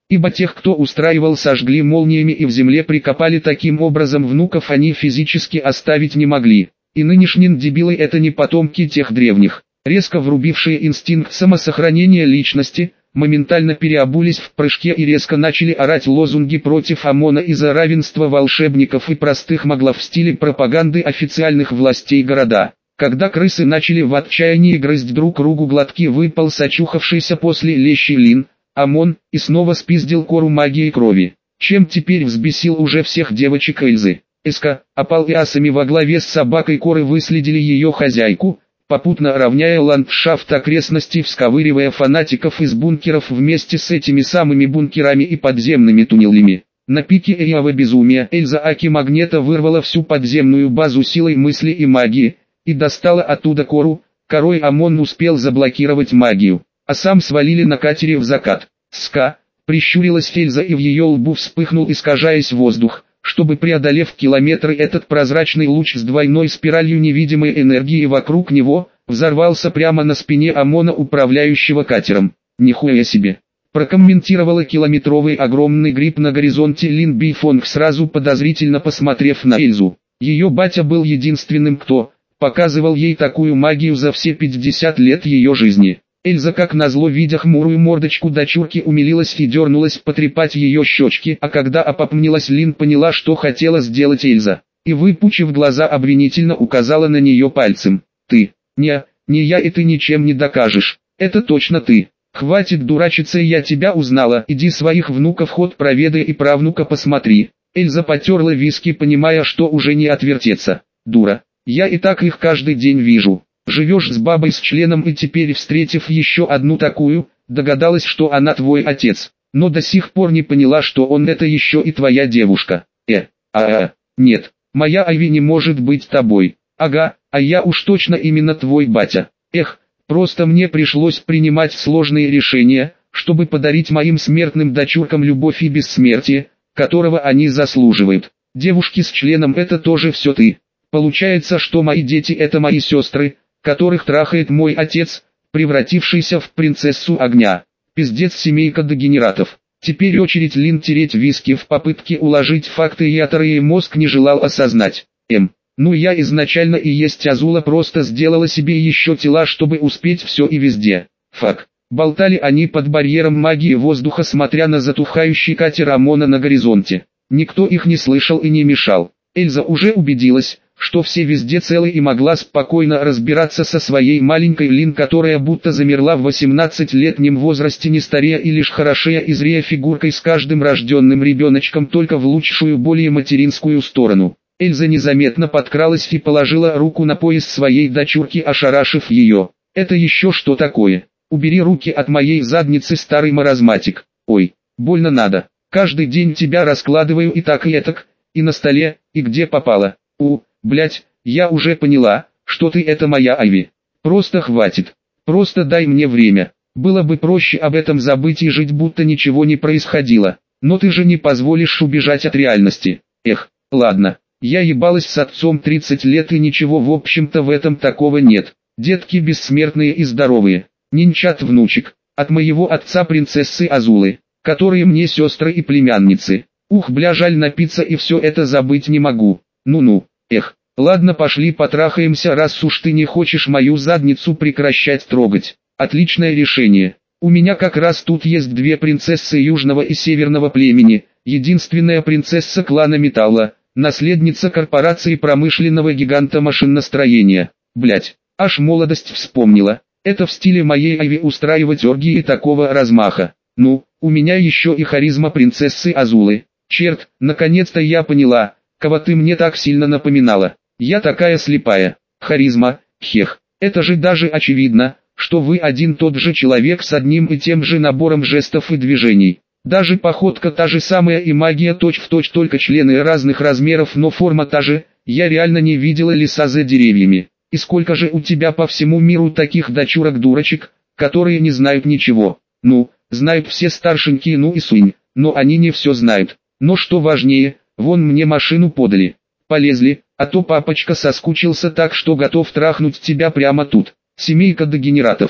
Ибо тех, кто устраивал, сожгли молниями и в земле прикопали, таким образом внуков они физически оставить не могли. И нынешние дебилы — это не потомки тех древних, резко врубившие инстинкт самосохранения личности, моментально переобулись в прыжке и резко начали орать лозунги против ОМОНа и за равенство волшебников и простых маглов в стиле пропаганды официальных властей города. Когда крысы начали в отчаянии грызть друг другу глотки, выпал сочухавшийся после лещей Лин, ОМОН, и снова спиздил кору магии крови, чем теперь взбесил уже всех девочек Эльзы. СК, опал и асами во главе с собакой коры выследили ее хозяйку, попутно равняя ландшафт окрестностей, всковыривая фанатиков из бункеров вместе с этими самыми бункерами и подземными туннелями. На пике эйава безумия Эльза Аки Магнета вырвала всю подземную базу силой мысли и магии, и достала оттуда кору. Корой ОМОН успел заблокировать магию, а сам свалили на катере в закат. Ска, прищурилась Эльза, и в ее лбу вспыхнул, искажаясь воздух, чтобы, преодолев километры, этот прозрачный луч с двойной спиралью невидимой энергии вокруг него, взорвался прямо на спине ОМОНа, управляющего катером. «Нихуя себе!» прокомментировала километровый огромный гриб на горизонте Лин Бифонг, сразу подозрительно посмотрев на Эльзу. Ее батя был единственным, кто показывал ей такую магию за все пятьдесят лет ее жизни. Эльза, как назло, видя хмурую мордочку дочурки, умилилась и дернулась потрепать ее щечки, а когда опомнилась Лин, поняла, что хотела сделать Эльза, и, выпучив глаза, обвинительно указала на нее пальцем. «Ты, не, не я, и ты ничем не докажешь, это точно ты. Хватит дурачиться, я тебя узнала, иди своих внуков ход проведай и правнука посмотри». Эльза потерла виски, понимая, что уже не отвертеться. «Дура, я и так их каждый день вижу. Живешь с бабой с членом и теперь, встретив еще одну такую, догадалась, что она твой отец, но до сих пор не поняла, что он это еще и твоя девушка. Э, а, а, нет, моя Айви не может быть тобой. Ага, а я уж точно именно твой батя. Эх, просто мне пришлось принимать сложные решения, чтобы подарить моим смертным дочуркам любовь и бессмертие, которого они заслуживают. Девушки с членом — это тоже все ты. Получается, что мои дети — это мои сестры, которых трахает мой отец, превратившийся в принцессу огня. Пиздец, семейка дегенератов. Теперь очередь Лин тереть виски в попытке уложить факты, которые мозг не желал осознать. М. Ну я изначально и есть Азула, просто сделала себе еще тела, чтобы успеть все и везде. Фак. Болтали они под барьером магии воздуха, смотря на затухающий катер ОМОНа на горизонте. Никто их не слышал и не мешал. Эльза уже убедилась, что все везде целы, и могла спокойно разбираться со своей маленькой Лин, которая будто замерла в восемнадцатилетнем возрасте, не старея и лишь хорошея и зрея фигуркой с каждым рожденным ребеночком, только в лучшую, более материнскую сторону. Эльза незаметно подкралась и положила руку на пояс своей дочурки, ошарашив ее. «Это еще что такое? Убери руки от моей задницы, старый маразматик. Ой, больно надо. Каждый день тебя раскладываю и так и этак, и на столе, и где попало. У, блять, я уже поняла, что ты — это моя Айви. Просто хватит. Просто дай мне время. Было бы проще об этом забыть и жить, будто ничего не происходило. Но ты же не позволишь убежать от реальности. Эх, ладно. Я ебалась с отцом тридцать лет, и ничего в общем-то в этом такого нет. Детки бессмертные и здоровые. Нянчат внучек. От моего отца, принцессы Азулы, которые мне сестры и племянницы. Ух, бля, жаль, напиться и все это забыть не могу. Ну-ну. Эх, ладно, пошли потрахаемся, раз уж ты не хочешь мою задницу прекращать трогать. Отличное решение. У меня как раз тут есть две принцессы южного и северного племени. Единственная принцесса клана Металла, наследница корпорации промышленного гиганта машиностроения. Блять, аж молодость вспомнила. Это в стиле моей Айви устраивать оргии такого размаха. Ну, у меня еще и харизма принцессы Азулы. Черт, наконец-то я поняла, кого ты мне так сильно напоминала. Я такая слепая. Харизма, хех. Это же даже очевидно, что вы один тот же человек с одним и тем же набором жестов и движений. Даже походка та же самая и магия точь-в-точь, только члены разных размеров, но форма та же. Я реально не видела леса за деревьями. И сколько же у тебя по всему миру таких дочурок-дурочек, которые не знают ничего? Ну, знают все старшенькие, ну и сунь, но они не все знают. Но что важнее, вон мне машину подали. Полезли, а то папочка соскучился так, что готов трахнуть тебя прямо тут. Семейка дегенератов.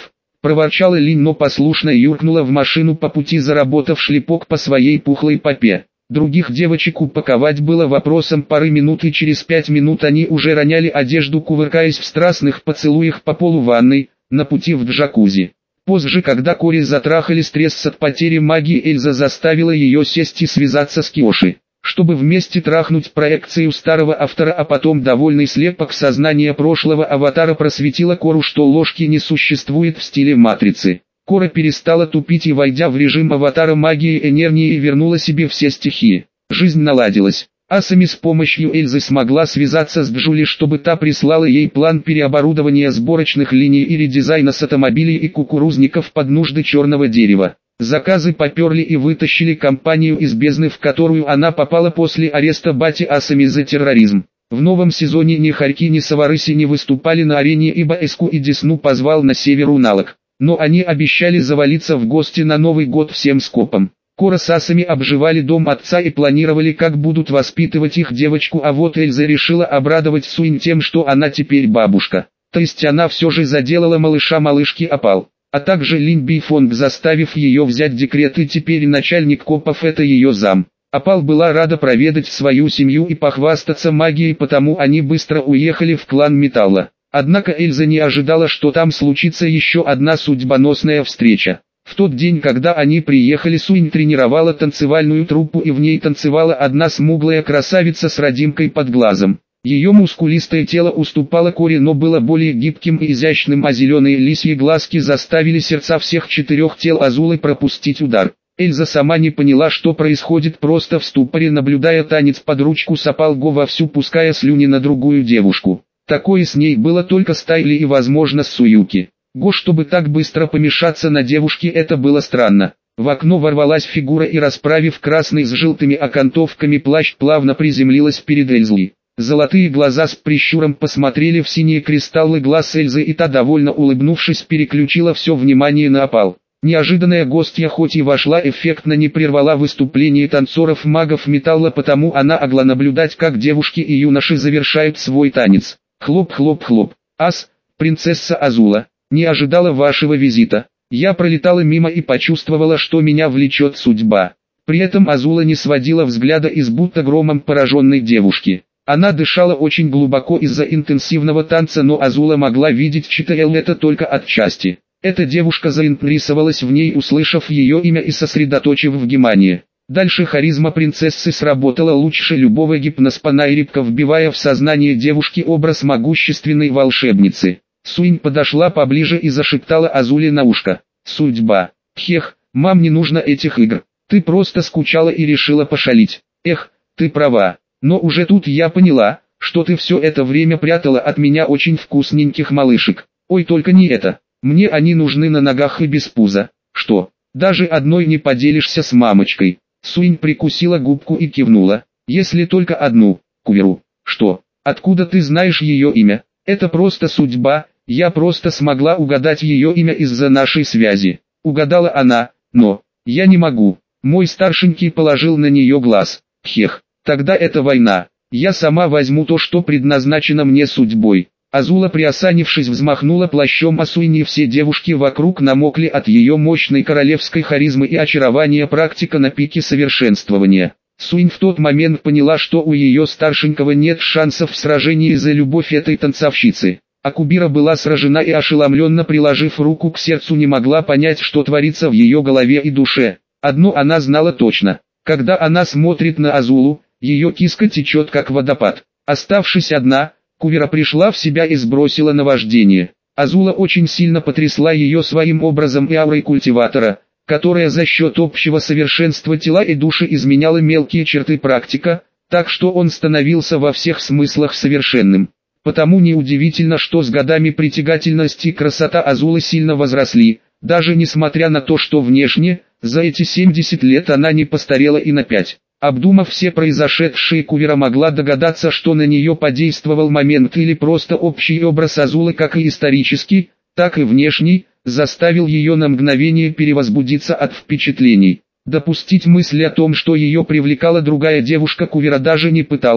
проворчала Линь, но послушно юркнула в машину, по пути заработав шлепок по своей пухлой попе. Других девочек упаковать было вопросом пары минут, и через пять минут они уже роняли одежду, кувыркаясь в страстных поцелуях по полу ванной, на пути в джакузи. Позже, когда Кори затрахали стресс от потери магии, Эльза заставила ее сесть и связаться с Киоши, чтобы вместе трахнуть проекцию старого автора, а потом довольный слепок сознания прошлого аватара просветила Кору, что ложки не существует в стиле матрицы. Кора перестала тупить и, войдя в режим аватара магии энергии, вернула себе все стихии. Жизнь наладилась. Асами с помощью Эльзы смогла связаться с Джули, чтобы та прислала ей план переоборудования сборочных линий и редизайна с автомобилей и кукурузников под нужды черного дерева. Заказы поперли и вытащили компанию из бездны, в которую она попала после ареста Бати Асами за терроризм. В новом сезоне ни Харьки, ни Саварыси не выступали на арене, ибо Эску и Десну позвал на север Уналок. Но они обещали завалиться в гости на Новый год всем скопом. Кора с Асами обживали дом отца и планировали, как будут воспитывать их девочку, а вот Эльза решила обрадовать Суинь тем, что она теперь бабушка. То есть она все же заделала малыша малышки Апал, а также Линь Бифонг, заставив ее взять декрет, и теперь начальник копов — это ее зам. Апал была рада проведать свою семью и похвастаться магией, потому они быстро уехали в клан Металла. Однако Эльза не ожидала, что там случится еще одна судьбоносная встреча. В тот день, когда они приехали, Суинь тренировала танцевальную труппу, и в ней танцевала одна смуглая красавица с родинкой под глазом. Ее мускулистое тело уступало Коре, но было более гибким и изящным, а зеленые лисьи глазки заставили сердца всех четырех тел Азулы пропустить удар. Эльза сама не поняла, что происходит, просто в ступоре, наблюдая танец под ручку с Апал Го, вовсю пуская слюни на другую девушку. Такое с ней было только с Тайли и, возможно, с Суюки. Го, чтобы так быстро помешаться на девушке, это было странно. В окно ворвалась фигура и, расправив красный с желтыми окантовками плащ, плавно приземлилась перед Эльзой. Золотые глаза с прищуром посмотрели в синие кристаллы глаз Эльзы, и та, довольно улыбнувшись, переключила все внимание на Апал. Неожиданная гостья хоть и вошла эффектно, не прервала выступление танцоров-магов Металла, потому она могла наблюдать, как девушки и юноши завершают свой танец. Хлоп-хлоп-хлоп. Ас, принцесса Азула, не ожидала вашего визита. Я пролетала мимо и почувствовала, что меня влечет судьба. При этом Азула не сводила взгляда из будто громом пораженной девушки. Она дышала очень глубоко из-за интенсивного танца, но Азула могла видеть Читаэл это только отчасти. Эта девушка заинтересовалась в ней, услышав ее имя и сосредоточив внимание. Дальше харизма принцессы сработала лучше любого гипноспана и рыбка, вбивая в сознание девушки образ могущественной волшебницы. Суинь подошла поближе и зашептала Азуле на ушко. «Судьба. Хех, мам, не нужно этих игр. Ты просто скучала и решила пошалить. Эх, ты права. Но уже тут я поняла, что ты все это время прятала от меня очень вкусненьких малышек. Ой, только не это. Мне они нужны на ногах и без пуза. Что, даже одной не поделишься с мамочкой?» Суинь прикусила губку и кивнула. «Если только одну, Куверу». «Что? Откуда ты знаешь ее имя?» «Это просто судьба, я просто смогла угадать ее имя из-за нашей связи». Угадала она, но я не могу. Мой старшенький положил на нее глаз. Хех, тогда это война. Я сама возьму то, что предназначено мне судьбой. Азула, приосанившись, взмахнула плащом, а Суинь и все девушки вокруг намокли от ее мощной королевской харизмы и очарования, практика на пике совершенствования. Суинь в тот момент поняла, что у ее старшенького нет шансов в сражении за любовь этой танцовщицы. А Кубира была сражена и, ошеломленно приложив руку к сердцу, не могла понять, что творится в ее голове и душе. Одно она знала точно: когда она смотрит на Азулу, ее киска течет как водопад. Оставшись одна, Кувера пришла в себя и сбросила наваждение. Азула очень сильно потрясла ее своим образом и аурой культиватора, которая за счет общего совершенства тела и души изменяла мелкие черты практика, так что он становился во всех смыслах совершенным. Потому неудивительно, что с годами притягательность и красота Азулы сильно возросли, даже несмотря на то, что внешне, за эти семьдесят лет она не постарела и на пять. Обдумав все произошедшее, Кувера могла догадаться, что на нее подействовал момент или просто общий образ Азулы, как и исторический, так и внешний, заставил ее на мгновение перевозбудиться от впечатлений. Допустить мысль о том, что ее привлекала другая девушка, Кувера даже не пыталась,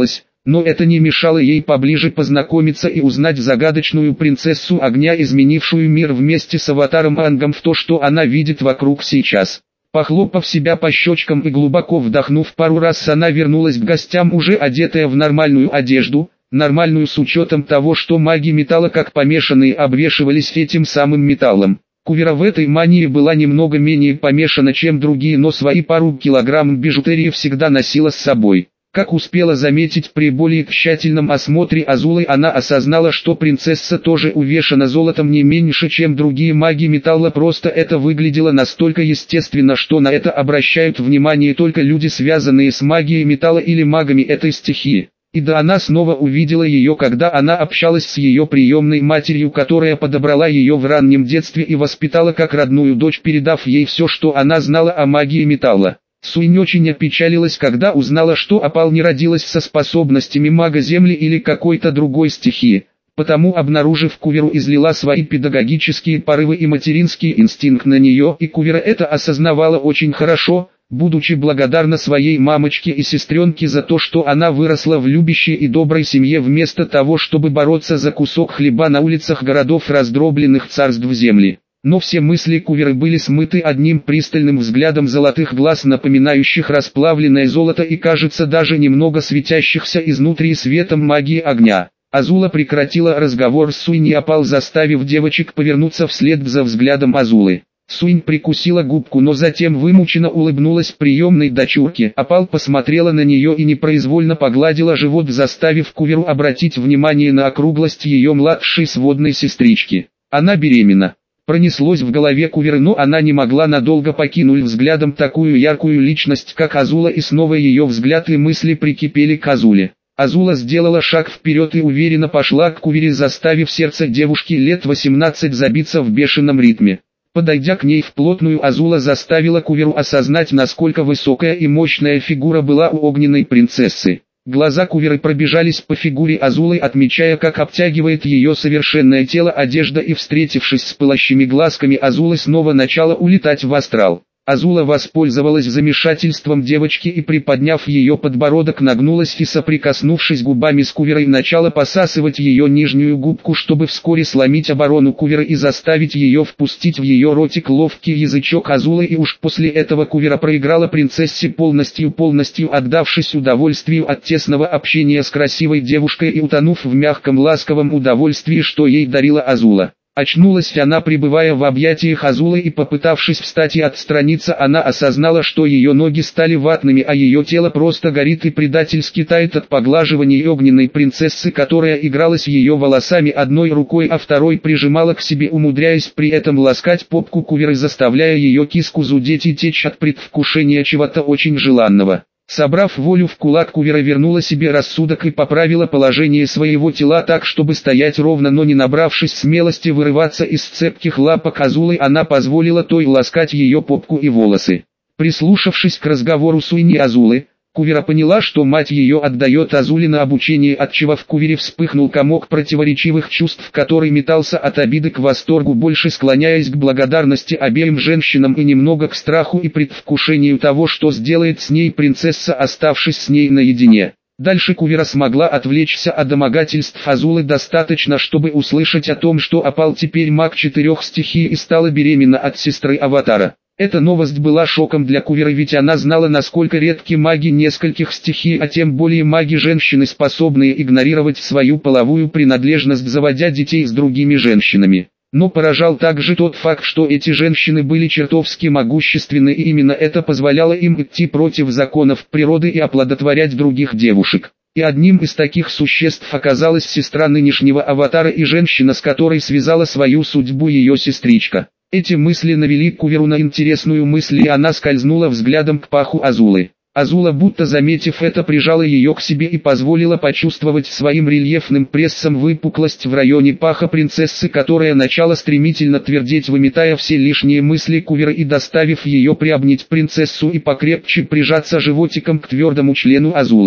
Но это не мешало ей поближе познакомиться и узнать загадочную принцессу огня, изменившую мир вместе с аватаром Аангом, в то, что она видит вокруг сейчас. Похлопав себя по щечкам и глубоко вдохнув пару раз, она вернулась к гостям, уже одетая в нормальную одежду, нормальную с учетом того, что маги металла как помешанные обвешивались этим самым металлом. Кувера в этой мании была немного менее помешана, чем другие, но свои пару килограмм бижутерии всегда носила с собой. Как успела заметить при более тщательном осмотре Азулы, она осознала, что принцесса тоже увешана золотом не меньше, чем другие маги металла, просто это выглядело настолько естественно, что на это обращают внимание только люди, связанные с магией металла или магами этой стихии. И да, она снова увидела ее, когда она общалась с ее приемной матерью, которая подобрала ее в раннем детстве и воспитала как родную дочь, передав ей все, что она знала о магии металла. Суинь очень опечалилась, когда узнала, что Апал не родилась со способностями мага земли или какой-то другой стихии, потому, обнаружив Куверу, излила свои педагогические порывы и материнский инстинкт на нее, и Кувера это осознавала очень хорошо, будучи благодарна своей мамочке и сестренке за то, что она выросла в любящей и доброй семье вместо того, чтобы бороться за кусок хлеба на улицах городов раздробленных царств земли. Но все мысли Куверы были смыты одним пристальным взглядом золотых глаз, напоминающих расплавленное золото и, кажется, даже немного светящихся изнутри светом магии огня. Азула прекратила разговор с Суинь и Апал, заставив девочек повернуться вслед за взглядом Азулы. Суинь прикусила губку, но затем вымученно улыбнулась приемной дочурке. Апал посмотрела на нее и непроизвольно погладила живот, заставив Куверу обратить внимание на округлость ее младшей сводной сестрички. Она беременна. Пронеслось в голове Куверы, но она не могла надолго покинуть взглядом такую яркую личность, как Азула, и снова ее взгляд и мысли прикипели к Азуле. Азула сделала шаг вперед и уверенно пошла к Кувере, заставив сердце девушки лет восемнадцати забиться в бешеном ритме. Подойдя к ней вплотную, Азула заставила Куверу осознать, насколько высокая и мощная фигура была у огненной принцессы. Глаза Куверы пробежались по фигуре Азулы, отмечая, как обтягивает ее совершенное тело одежда, и, встретившись с пылающими глазками Азулы, снова начала улетать в астрал. Азула воспользовалась замешательством девочки и, приподняв ее подбородок, нагнулась и, соприкоснувшись губами с Куверой, начала посасывать ее нижнюю губку, чтобы вскоре сломить оборону Куверы и заставить ее впустить в ее ротик ловкий язычок Азулы, и уж после этого Кувера проиграла принцессе полностью, полностью отдавшись удовольствию от тесного общения с красивой девушкой и утонув в мягком ласковом удовольствии, что ей дарила Азула. Очнулась она, пребывая в объятиях Азулы, и, попытавшись встать и отстраниться, она осознала, что ее ноги стали ватными, а ее тело просто горит и предательски тает от поглаживания огненной принцессы, которая игралась ее волосами одной рукой, а второй прижимала к себе, умудряясь при этом ласкать попку Куверы, заставляя ее киску зудеть и течь от предвкушения чего-то очень желанного. Собрав волю в кулак, Кувера вернула себе рассудок и поправила положение своего тела так, чтобы стоять ровно, но не набравшись смелости вырываться из цепких лапок Азулы, она позволила той ласкать ее попку и волосы. Прислушавшись к разговору Суинь и Азулы, Кувера поняла, что мать ее отдает Азуле на обучение, отчего в Кувере вспыхнул комок противоречивых чувств, который метался от обиды к восторгу, больше склоняясь к благодарности обеим женщинам и немного к страху и предвкушению того, что сделает с ней принцесса, оставшись с ней наедине. Дальше Кувера смогла отвлечься от домогательств Азулы достаточно, чтобы услышать о том, что Апал теперь маг четырех стихий и стала беременна от сестры Аватара. Эта новость была шоком для Куверы, ведь она знала, насколько редки маги нескольких стихий, а тем более маги-женщины, способные игнорировать свою половую принадлежность, заводя детей с другими женщинами. Но поражал также тот факт, что эти женщины были чертовски могущественны, и именно это позволяло им идти против законов природы и оплодотворять других девушек. И одним из таких существ оказалась сестра нынешнего Аватара и женщина, с которой связала свою судьбу ее сестричка. Эти мысли навели Куверу на интересную мысль, и она скользнула взглядом к паху Азулы. Азула, будто заметив это, прижала ее к себе и позволила почувствовать своим рельефным прессом выпуклость в районе паха принцессы, которая начала стремительно твердеть, выметая все лишние мысли Куверы и доставив ее приобнять принцессу и покрепче прижаться животиком к твердому члену Азулы.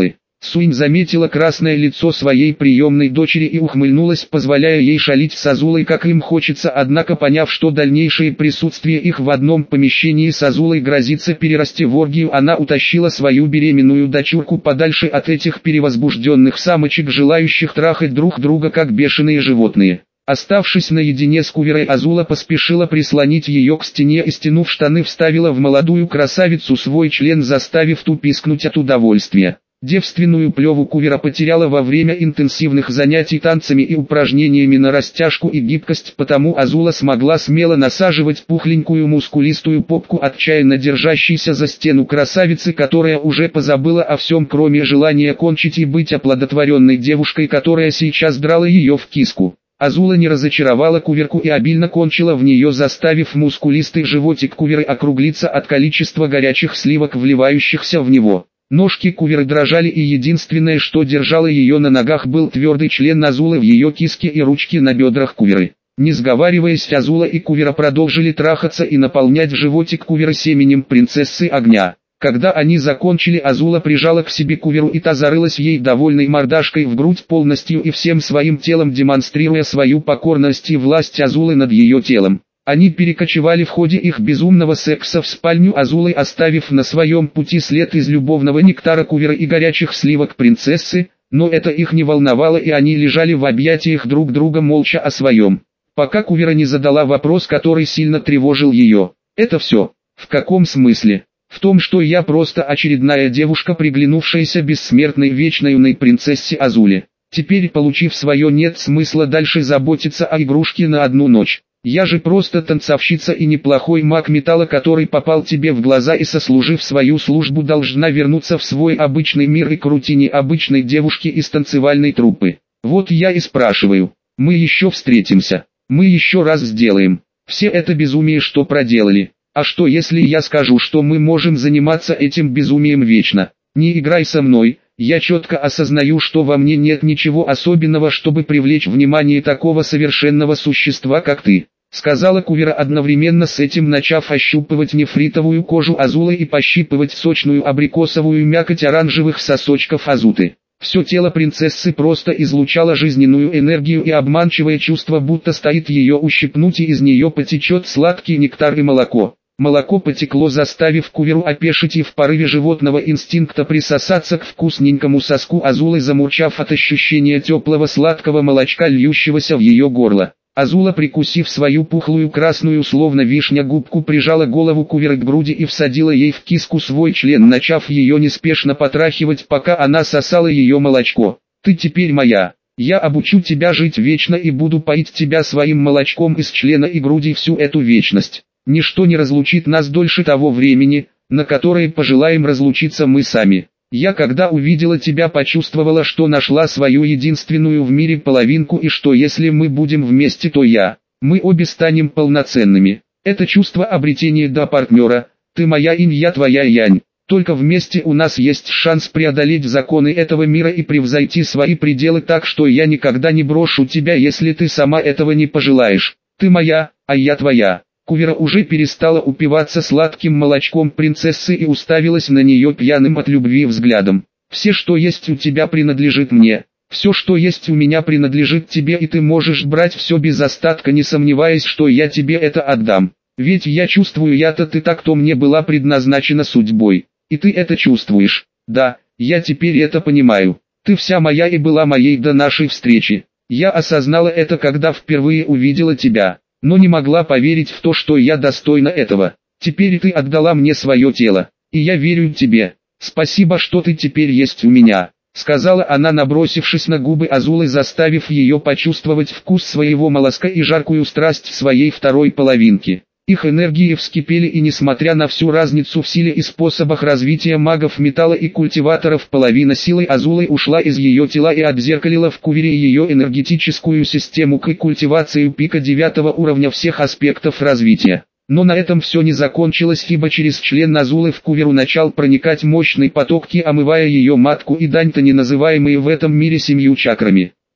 Суинь заметила красное лицо своей приемной дочери и ухмыльнулась, позволяя ей шалить с Азулой как им хочется, однако поняв, что дальнейшее присутствие их в одном помещении с Азулой грозится перерасти в оргию, она утащила свою беременную дочурку подальше от этих перевозбужденных самочек, желающих трахать друг друга как бешеные животные. Оставшись наедине с Куверой, Азула поспешила прислонить ее к стене и, стянув штаны, вставила в молодую красавицу свой член, заставив ту пискнуть от удовольствия. Девственную плеву Кувера потеряла во время интенсивных занятий танцами и упражнениями на растяжку и гибкость, потому Азула смогла смело насаживать пухленькую мускулистую попку отчаянно держащейся за стену красавицы, которая уже позабыла о всем, кроме желания кончить и быть оплодотворенной девушкой, которая сейчас драла ее в киску. Азула не разочаровала Куверку и обильно кончила в нее, заставив мускулистый животик Куверы округлиться от количества горячих сливок, вливающихся в него. Ножки Куверы дрожали, и единственное, что держало ее на ногах, был твердый член Азулы в ее киске и ручки на бедрах Куверы. Не сговариваясь, Азула и Кувера продолжили трахаться и наполнять животик Куверы семенем принцессы огня. Когда они закончили, Азула прижала к себе Куверу, и та зарылась ей довольной мордашкой в грудь, полностью и всем своим телом демонстрируя свою покорность и власть Азулы над ее телом. Они перекочевали в ходе их безумного секса в спальню Азулы, оставив на своем пути след из любовного нектара Кувера и горячих сливок принцессы, но это их не волновало, и они лежали в объятиях друг друга молча о своем. Пока Кувера не задала вопрос, который сильно тревожил ее. «Это все? В каком смысле?» «В том, что я просто очередная девушка, приглянувшаяся бессмертной вечной принцессе Азуле. Теперь, получив свое, нет смысла дальше заботиться о игрушке на одну ночь. Я же просто танцовщица и неплохой маг металла, который попал тебе в глаза и, сослужив свою службу, должна вернуться в свой обычный мир и к рутине обычной девушки из танцевальной труппы. Вот я и спрашиваю, мы еще встретимся, мы еще раз сделаем все это безумие, что проделали. А что если я скажу, что мы можем заниматься этим безумием вечно? Не играй со мной, я четко осознаю, что во мне нет ничего особенного, чтобы привлечь внимание такого совершенного существа, как ты», — сказала Кувера, одновременно с этим начав ощупывать нефритовую кожу Азулы и пощипывать сочную абрикосовую мякоть оранжевых сосочков Азуты. Все тело принцессы просто излучало жизненную энергию и обманчивое чувство, будто стоит ее ущипнуть, и из нее потечет сладкий нектар и молоко. Молоко потекло, заставив Куверу опешить и в порыве животного инстинкта присосаться к вкусненькому соску Азулы, замурчав от ощущения теплого сладкого молочка, льющегося в ее горло. Азула, прикусив свою пухлую красную словно вишня губку, прижала голову Куверы к груди и всадила ей в киску свой член, начав ее неспешно потрахивать, пока она сосала ее молочко. «Ты теперь моя. Я обучу тебя жить вечно и буду поить тебя своим молочком из члена и груди всю эту вечность. Ничто не разлучит нас дольше того времени, на которое пожелаем разлучиться мы сами. Я, когда увидела тебя, почувствовала, что нашла свою единственную в мире половинку, и что если мы будем вместе, то я, мы обе станем полноценными. Это чувство обретения до партнера, ты моя инь, я твоя янь. Только вместе у нас есть шанс преодолеть законы этого мира и превзойти свои пределы, так что я никогда не брошу тебя, если ты сама этого не пожелаешь. Ты моя, а я твоя». Кувера уже перестала упиваться сладким молочком принцессы и уставилась на нее пьяным от любви взглядом. «Все, что есть у тебя, принадлежит мне. Все, что есть у меня, принадлежит тебе, и ты можешь брать все без остатка, не сомневаясь, что я тебе это отдам. Ведь я чувствую, я-то ты так, кто мне была предназначена судьбой. И ты это чувствуешь. Да, я теперь это понимаю. Ты вся моя и была моей до нашей встречи. Я осознала это, когда впервые увидела тебя. Но не могла поверить в то, что я достойна этого. Теперь ты отдала мне свое тело, и я верю тебе. Спасибо, что ты теперь есть у меня», — сказала она, набросившись на губы Азулы, заставив ее почувствовать вкус своего молока и жаркую страсть своей второй половинки. Их энергии вскипели, и несмотря на всю разницу в силе и способах развития магов металла и культиваторов, половина силы Азулы ушла из ее тела и отзеркалила в Кувере ее энергетическую систему к культивации пика девятого уровня всех аспектов развития. Но на этом все не закончилось, ибо через член Азулы в Куверу начал проникать мощный поток ки, омывая ее матку и дань-то, не называемые в этом мире семью чакрами.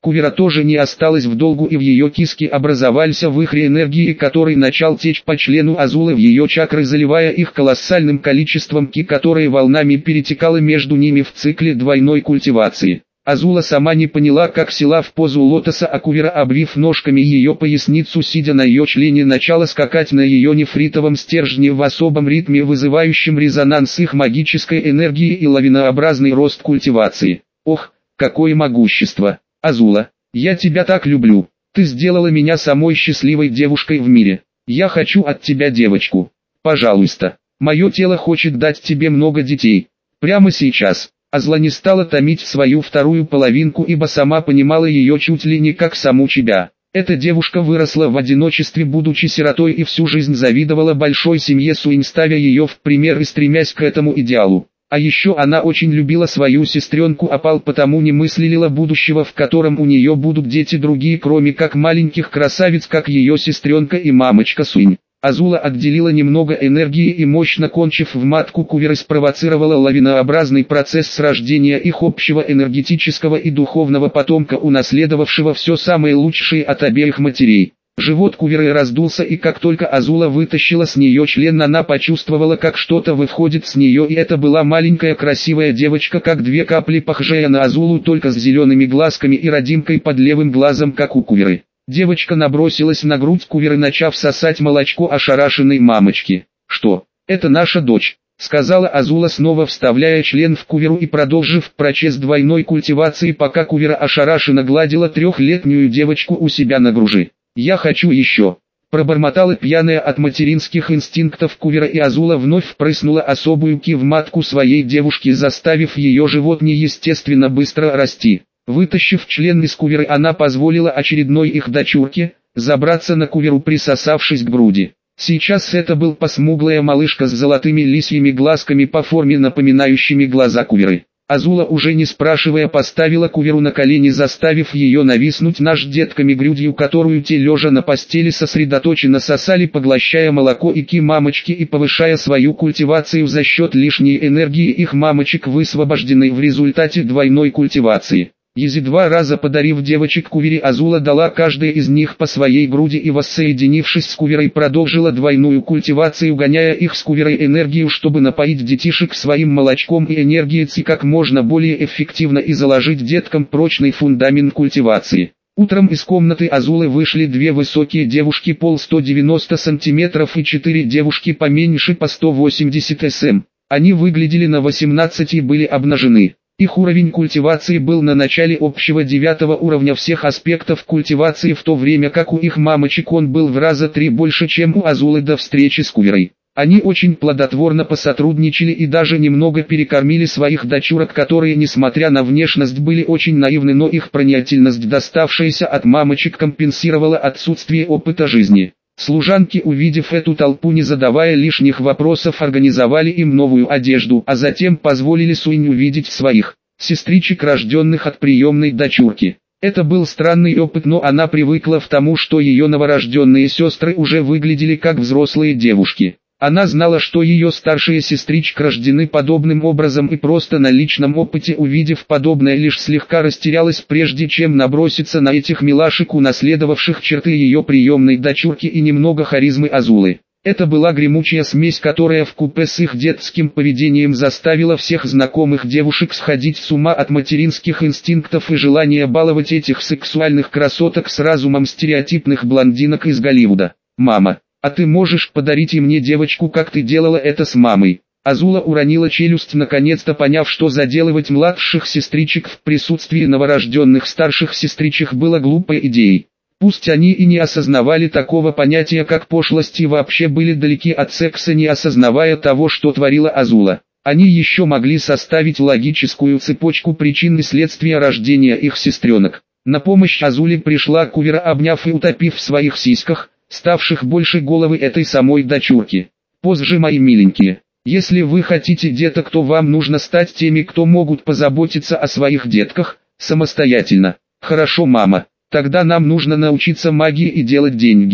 Кувера тоже не осталась в долгу, и в ее киске образовался вихрь энергии, который начал течь по члену Азулы в ее чакры, заливая их колоссальным количеством ки, которое волнами перетекало между ними в цикле двойной культивации. Азула сама не поняла, как села в позу лотоса, а Кувера, обвив ножками ее поясницу, сидя на ее члене, начала скакать на ее нефритовом стержне в особом ритме, вызывающем резонанс их магической энергии и лавинообразный рост культивации. Ох, какое могущество! Азула, я тебя так люблю. Ты сделала меня самой счастливой девушкой в мире. Я хочу от тебя девочку. Пожалуйста. Мое тело хочет дать тебе много детей. Прямо сейчас. Азула не стала томить свою вторую половинку, ибо сама понимала ее чуть ли не как саму себя. Эта девушка выросла в одиночестве, будучи сиротой, и всю жизнь завидовала большой семье Суинь, ставя ее в пример и стремясь к этому идеалу. А еще она очень любила свою сестренку Апал, потому не мыслила будущего, в котором у нее будут дети другие, кроме как маленьких красавиц, как ее сестренка и мамочка Суинь. Азула отделила немного энергии и, мощно кончив в матку Куверы, спровоцировала лавинообразный процесс рождения их общего энергетического и духовного потомка, унаследовавшего все самое лучшее от обеих матерей. Живот Куверы раздулся, и как только Азула вытащила с нее член, она почувствовала, как что-то выходит с нее, и это была маленькая красивая девочка, как две капли, похожая на Азулу, только с зелеными глазками и родинкой под левым глазом, как у Куверы. Девочка набросилась на грудь Куверы, начав сосать молочко ошарашенной мамочки. «Что? Это наша дочь», — сказала Азула, снова вставляя член в Куверу и продолжив процесс двойной культивации, пока Кувера ошарашенно гладила трехлетнюю девочку у себя на груди. «Я хочу еще», — пробормотала пьяная от материнских инстинктов Кувера, и Азула вновь впрыснула особую ки в матку своей девушки, заставив ее живот неестественно быстро расти. Вытащив член из Куверы, она позволила очередной их дочурке забраться на Куверу, присосавшись к груди. Сейчас это был посмуглая малышка с золотыми лисьими глазками, по форме напоминающими глаза Куверы. Азула, уже не спрашивая, поставила Куверу на колени, заставив ее нависнуть над детками грудью, которую те, лежа на постели, сосредоточенно сосали, поглощая молоко и ки мамочки и повышая свою культивацию за счет лишней энергии их мамочек, высвобожденной в результате двойной культивации. Ези два раза подарив девочек Кувере, Азула дала каждой из них по своей груди и, воссоединившись с Куверой, продолжила двойную культивацию, гоняя их с Куверой энергию, чтобы напоить детишек своим молочком и энергией ци как можно более эффективно и заложить деткам прочный фундамент культивации. Утром из комнаты Азулы вышли две высокие девушки, пол сто девяносто сантиметров, и четыре девушки поменьше, по сто восемьдесят сантиметров. Они выглядели на восемнадцать и были обнажены. Их уровень культивации был на начале общего девятого уровня всех аспектов культивации, в то время как у их мамочек он был в раза три больше, чем у Азулы до встречи с Куверой. Они очень плодотворно посотрудничали и даже немного перекормили своих дочурок, которые, несмотря на внешность, были очень наивны, но их проницательность, доставшаяся от мамочек, компенсировала отсутствие опыта жизни. Служанки, увидев эту толпу, не задавая лишних вопросов, организовали им новую одежду, а затем позволили Суинь увидеть своих сестричек, рожденных от приемной дочурки. Это был странный опыт, но она привыкла к тому, что ее новорожденные сестры уже выглядели как взрослые девушки. Она знала, что ее старшие сестрички рождены подобным образом, и просто на личном опыте, увидев подобное, лишь слегка растерялась, прежде чем наброситься на этих милашек, унаследовавших черты ее приемной дочурки и немного харизмы Азулы. Это была гремучая смесь, которая вкупе с их детским поведением заставила всех знакомых девушек сходить с ума от материнских инстинктов и желания баловать этих сексуальных красоток с разумом стереотипных блондинок из Голливуда. «Мама, а ты можешь подарить и мне девочку, как ты делала это с мамой?» Азула уронила челюсть, наконец-то поняв, что заделывать младших сестричек в присутствии новорожденных старших сестричек было глупой идеей. Пусть они и не осознавали такого понятия, как пошлость, и вообще были далеки от секса, не осознавая того, что творила Азула, они еще могли составить логическую цепочку причин и следствия рождения их сестренок. На помощь Азуле пришла Кувера, обняв и утопив в своих сиськах, ставших больше головы этой самой дочурки. «Позже, мои миленькие, если вы хотите деток, то вам нужно стать теми, кто могут позаботиться о своих детках самостоятельно». «Хорошо, мама, тогда нам нужно научиться магии и делать деньги.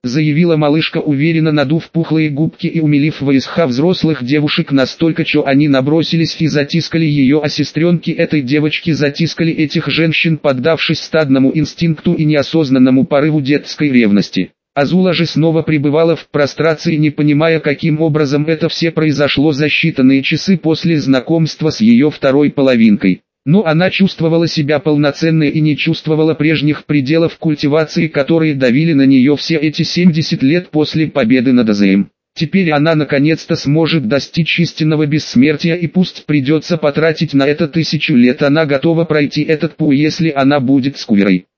заявила малышка, уверенно надув пухлые губки и умилив войска взрослых девушек настолько, что они набросились и затискали ее, а сестренки этой девочки затискали этих женщин, поддавшись стадному инстинкту и неосознанному порыву детской ревности. Азула же снова пребывала в прострации, не понимая, каким образом это все произошло за считанные часы после знакомства с ее второй половинкой. Но она чувствовала себя полноценной и не чувствовала прежних пределов культивации, которые давили на нее все эти семьдесят лет после победы над Азеем. Теперь она наконец-то сможет достичь истинного бессмертия, и пусть придется потратить на это тысячу лет, она готова пройти этот путь, если она будет скверой.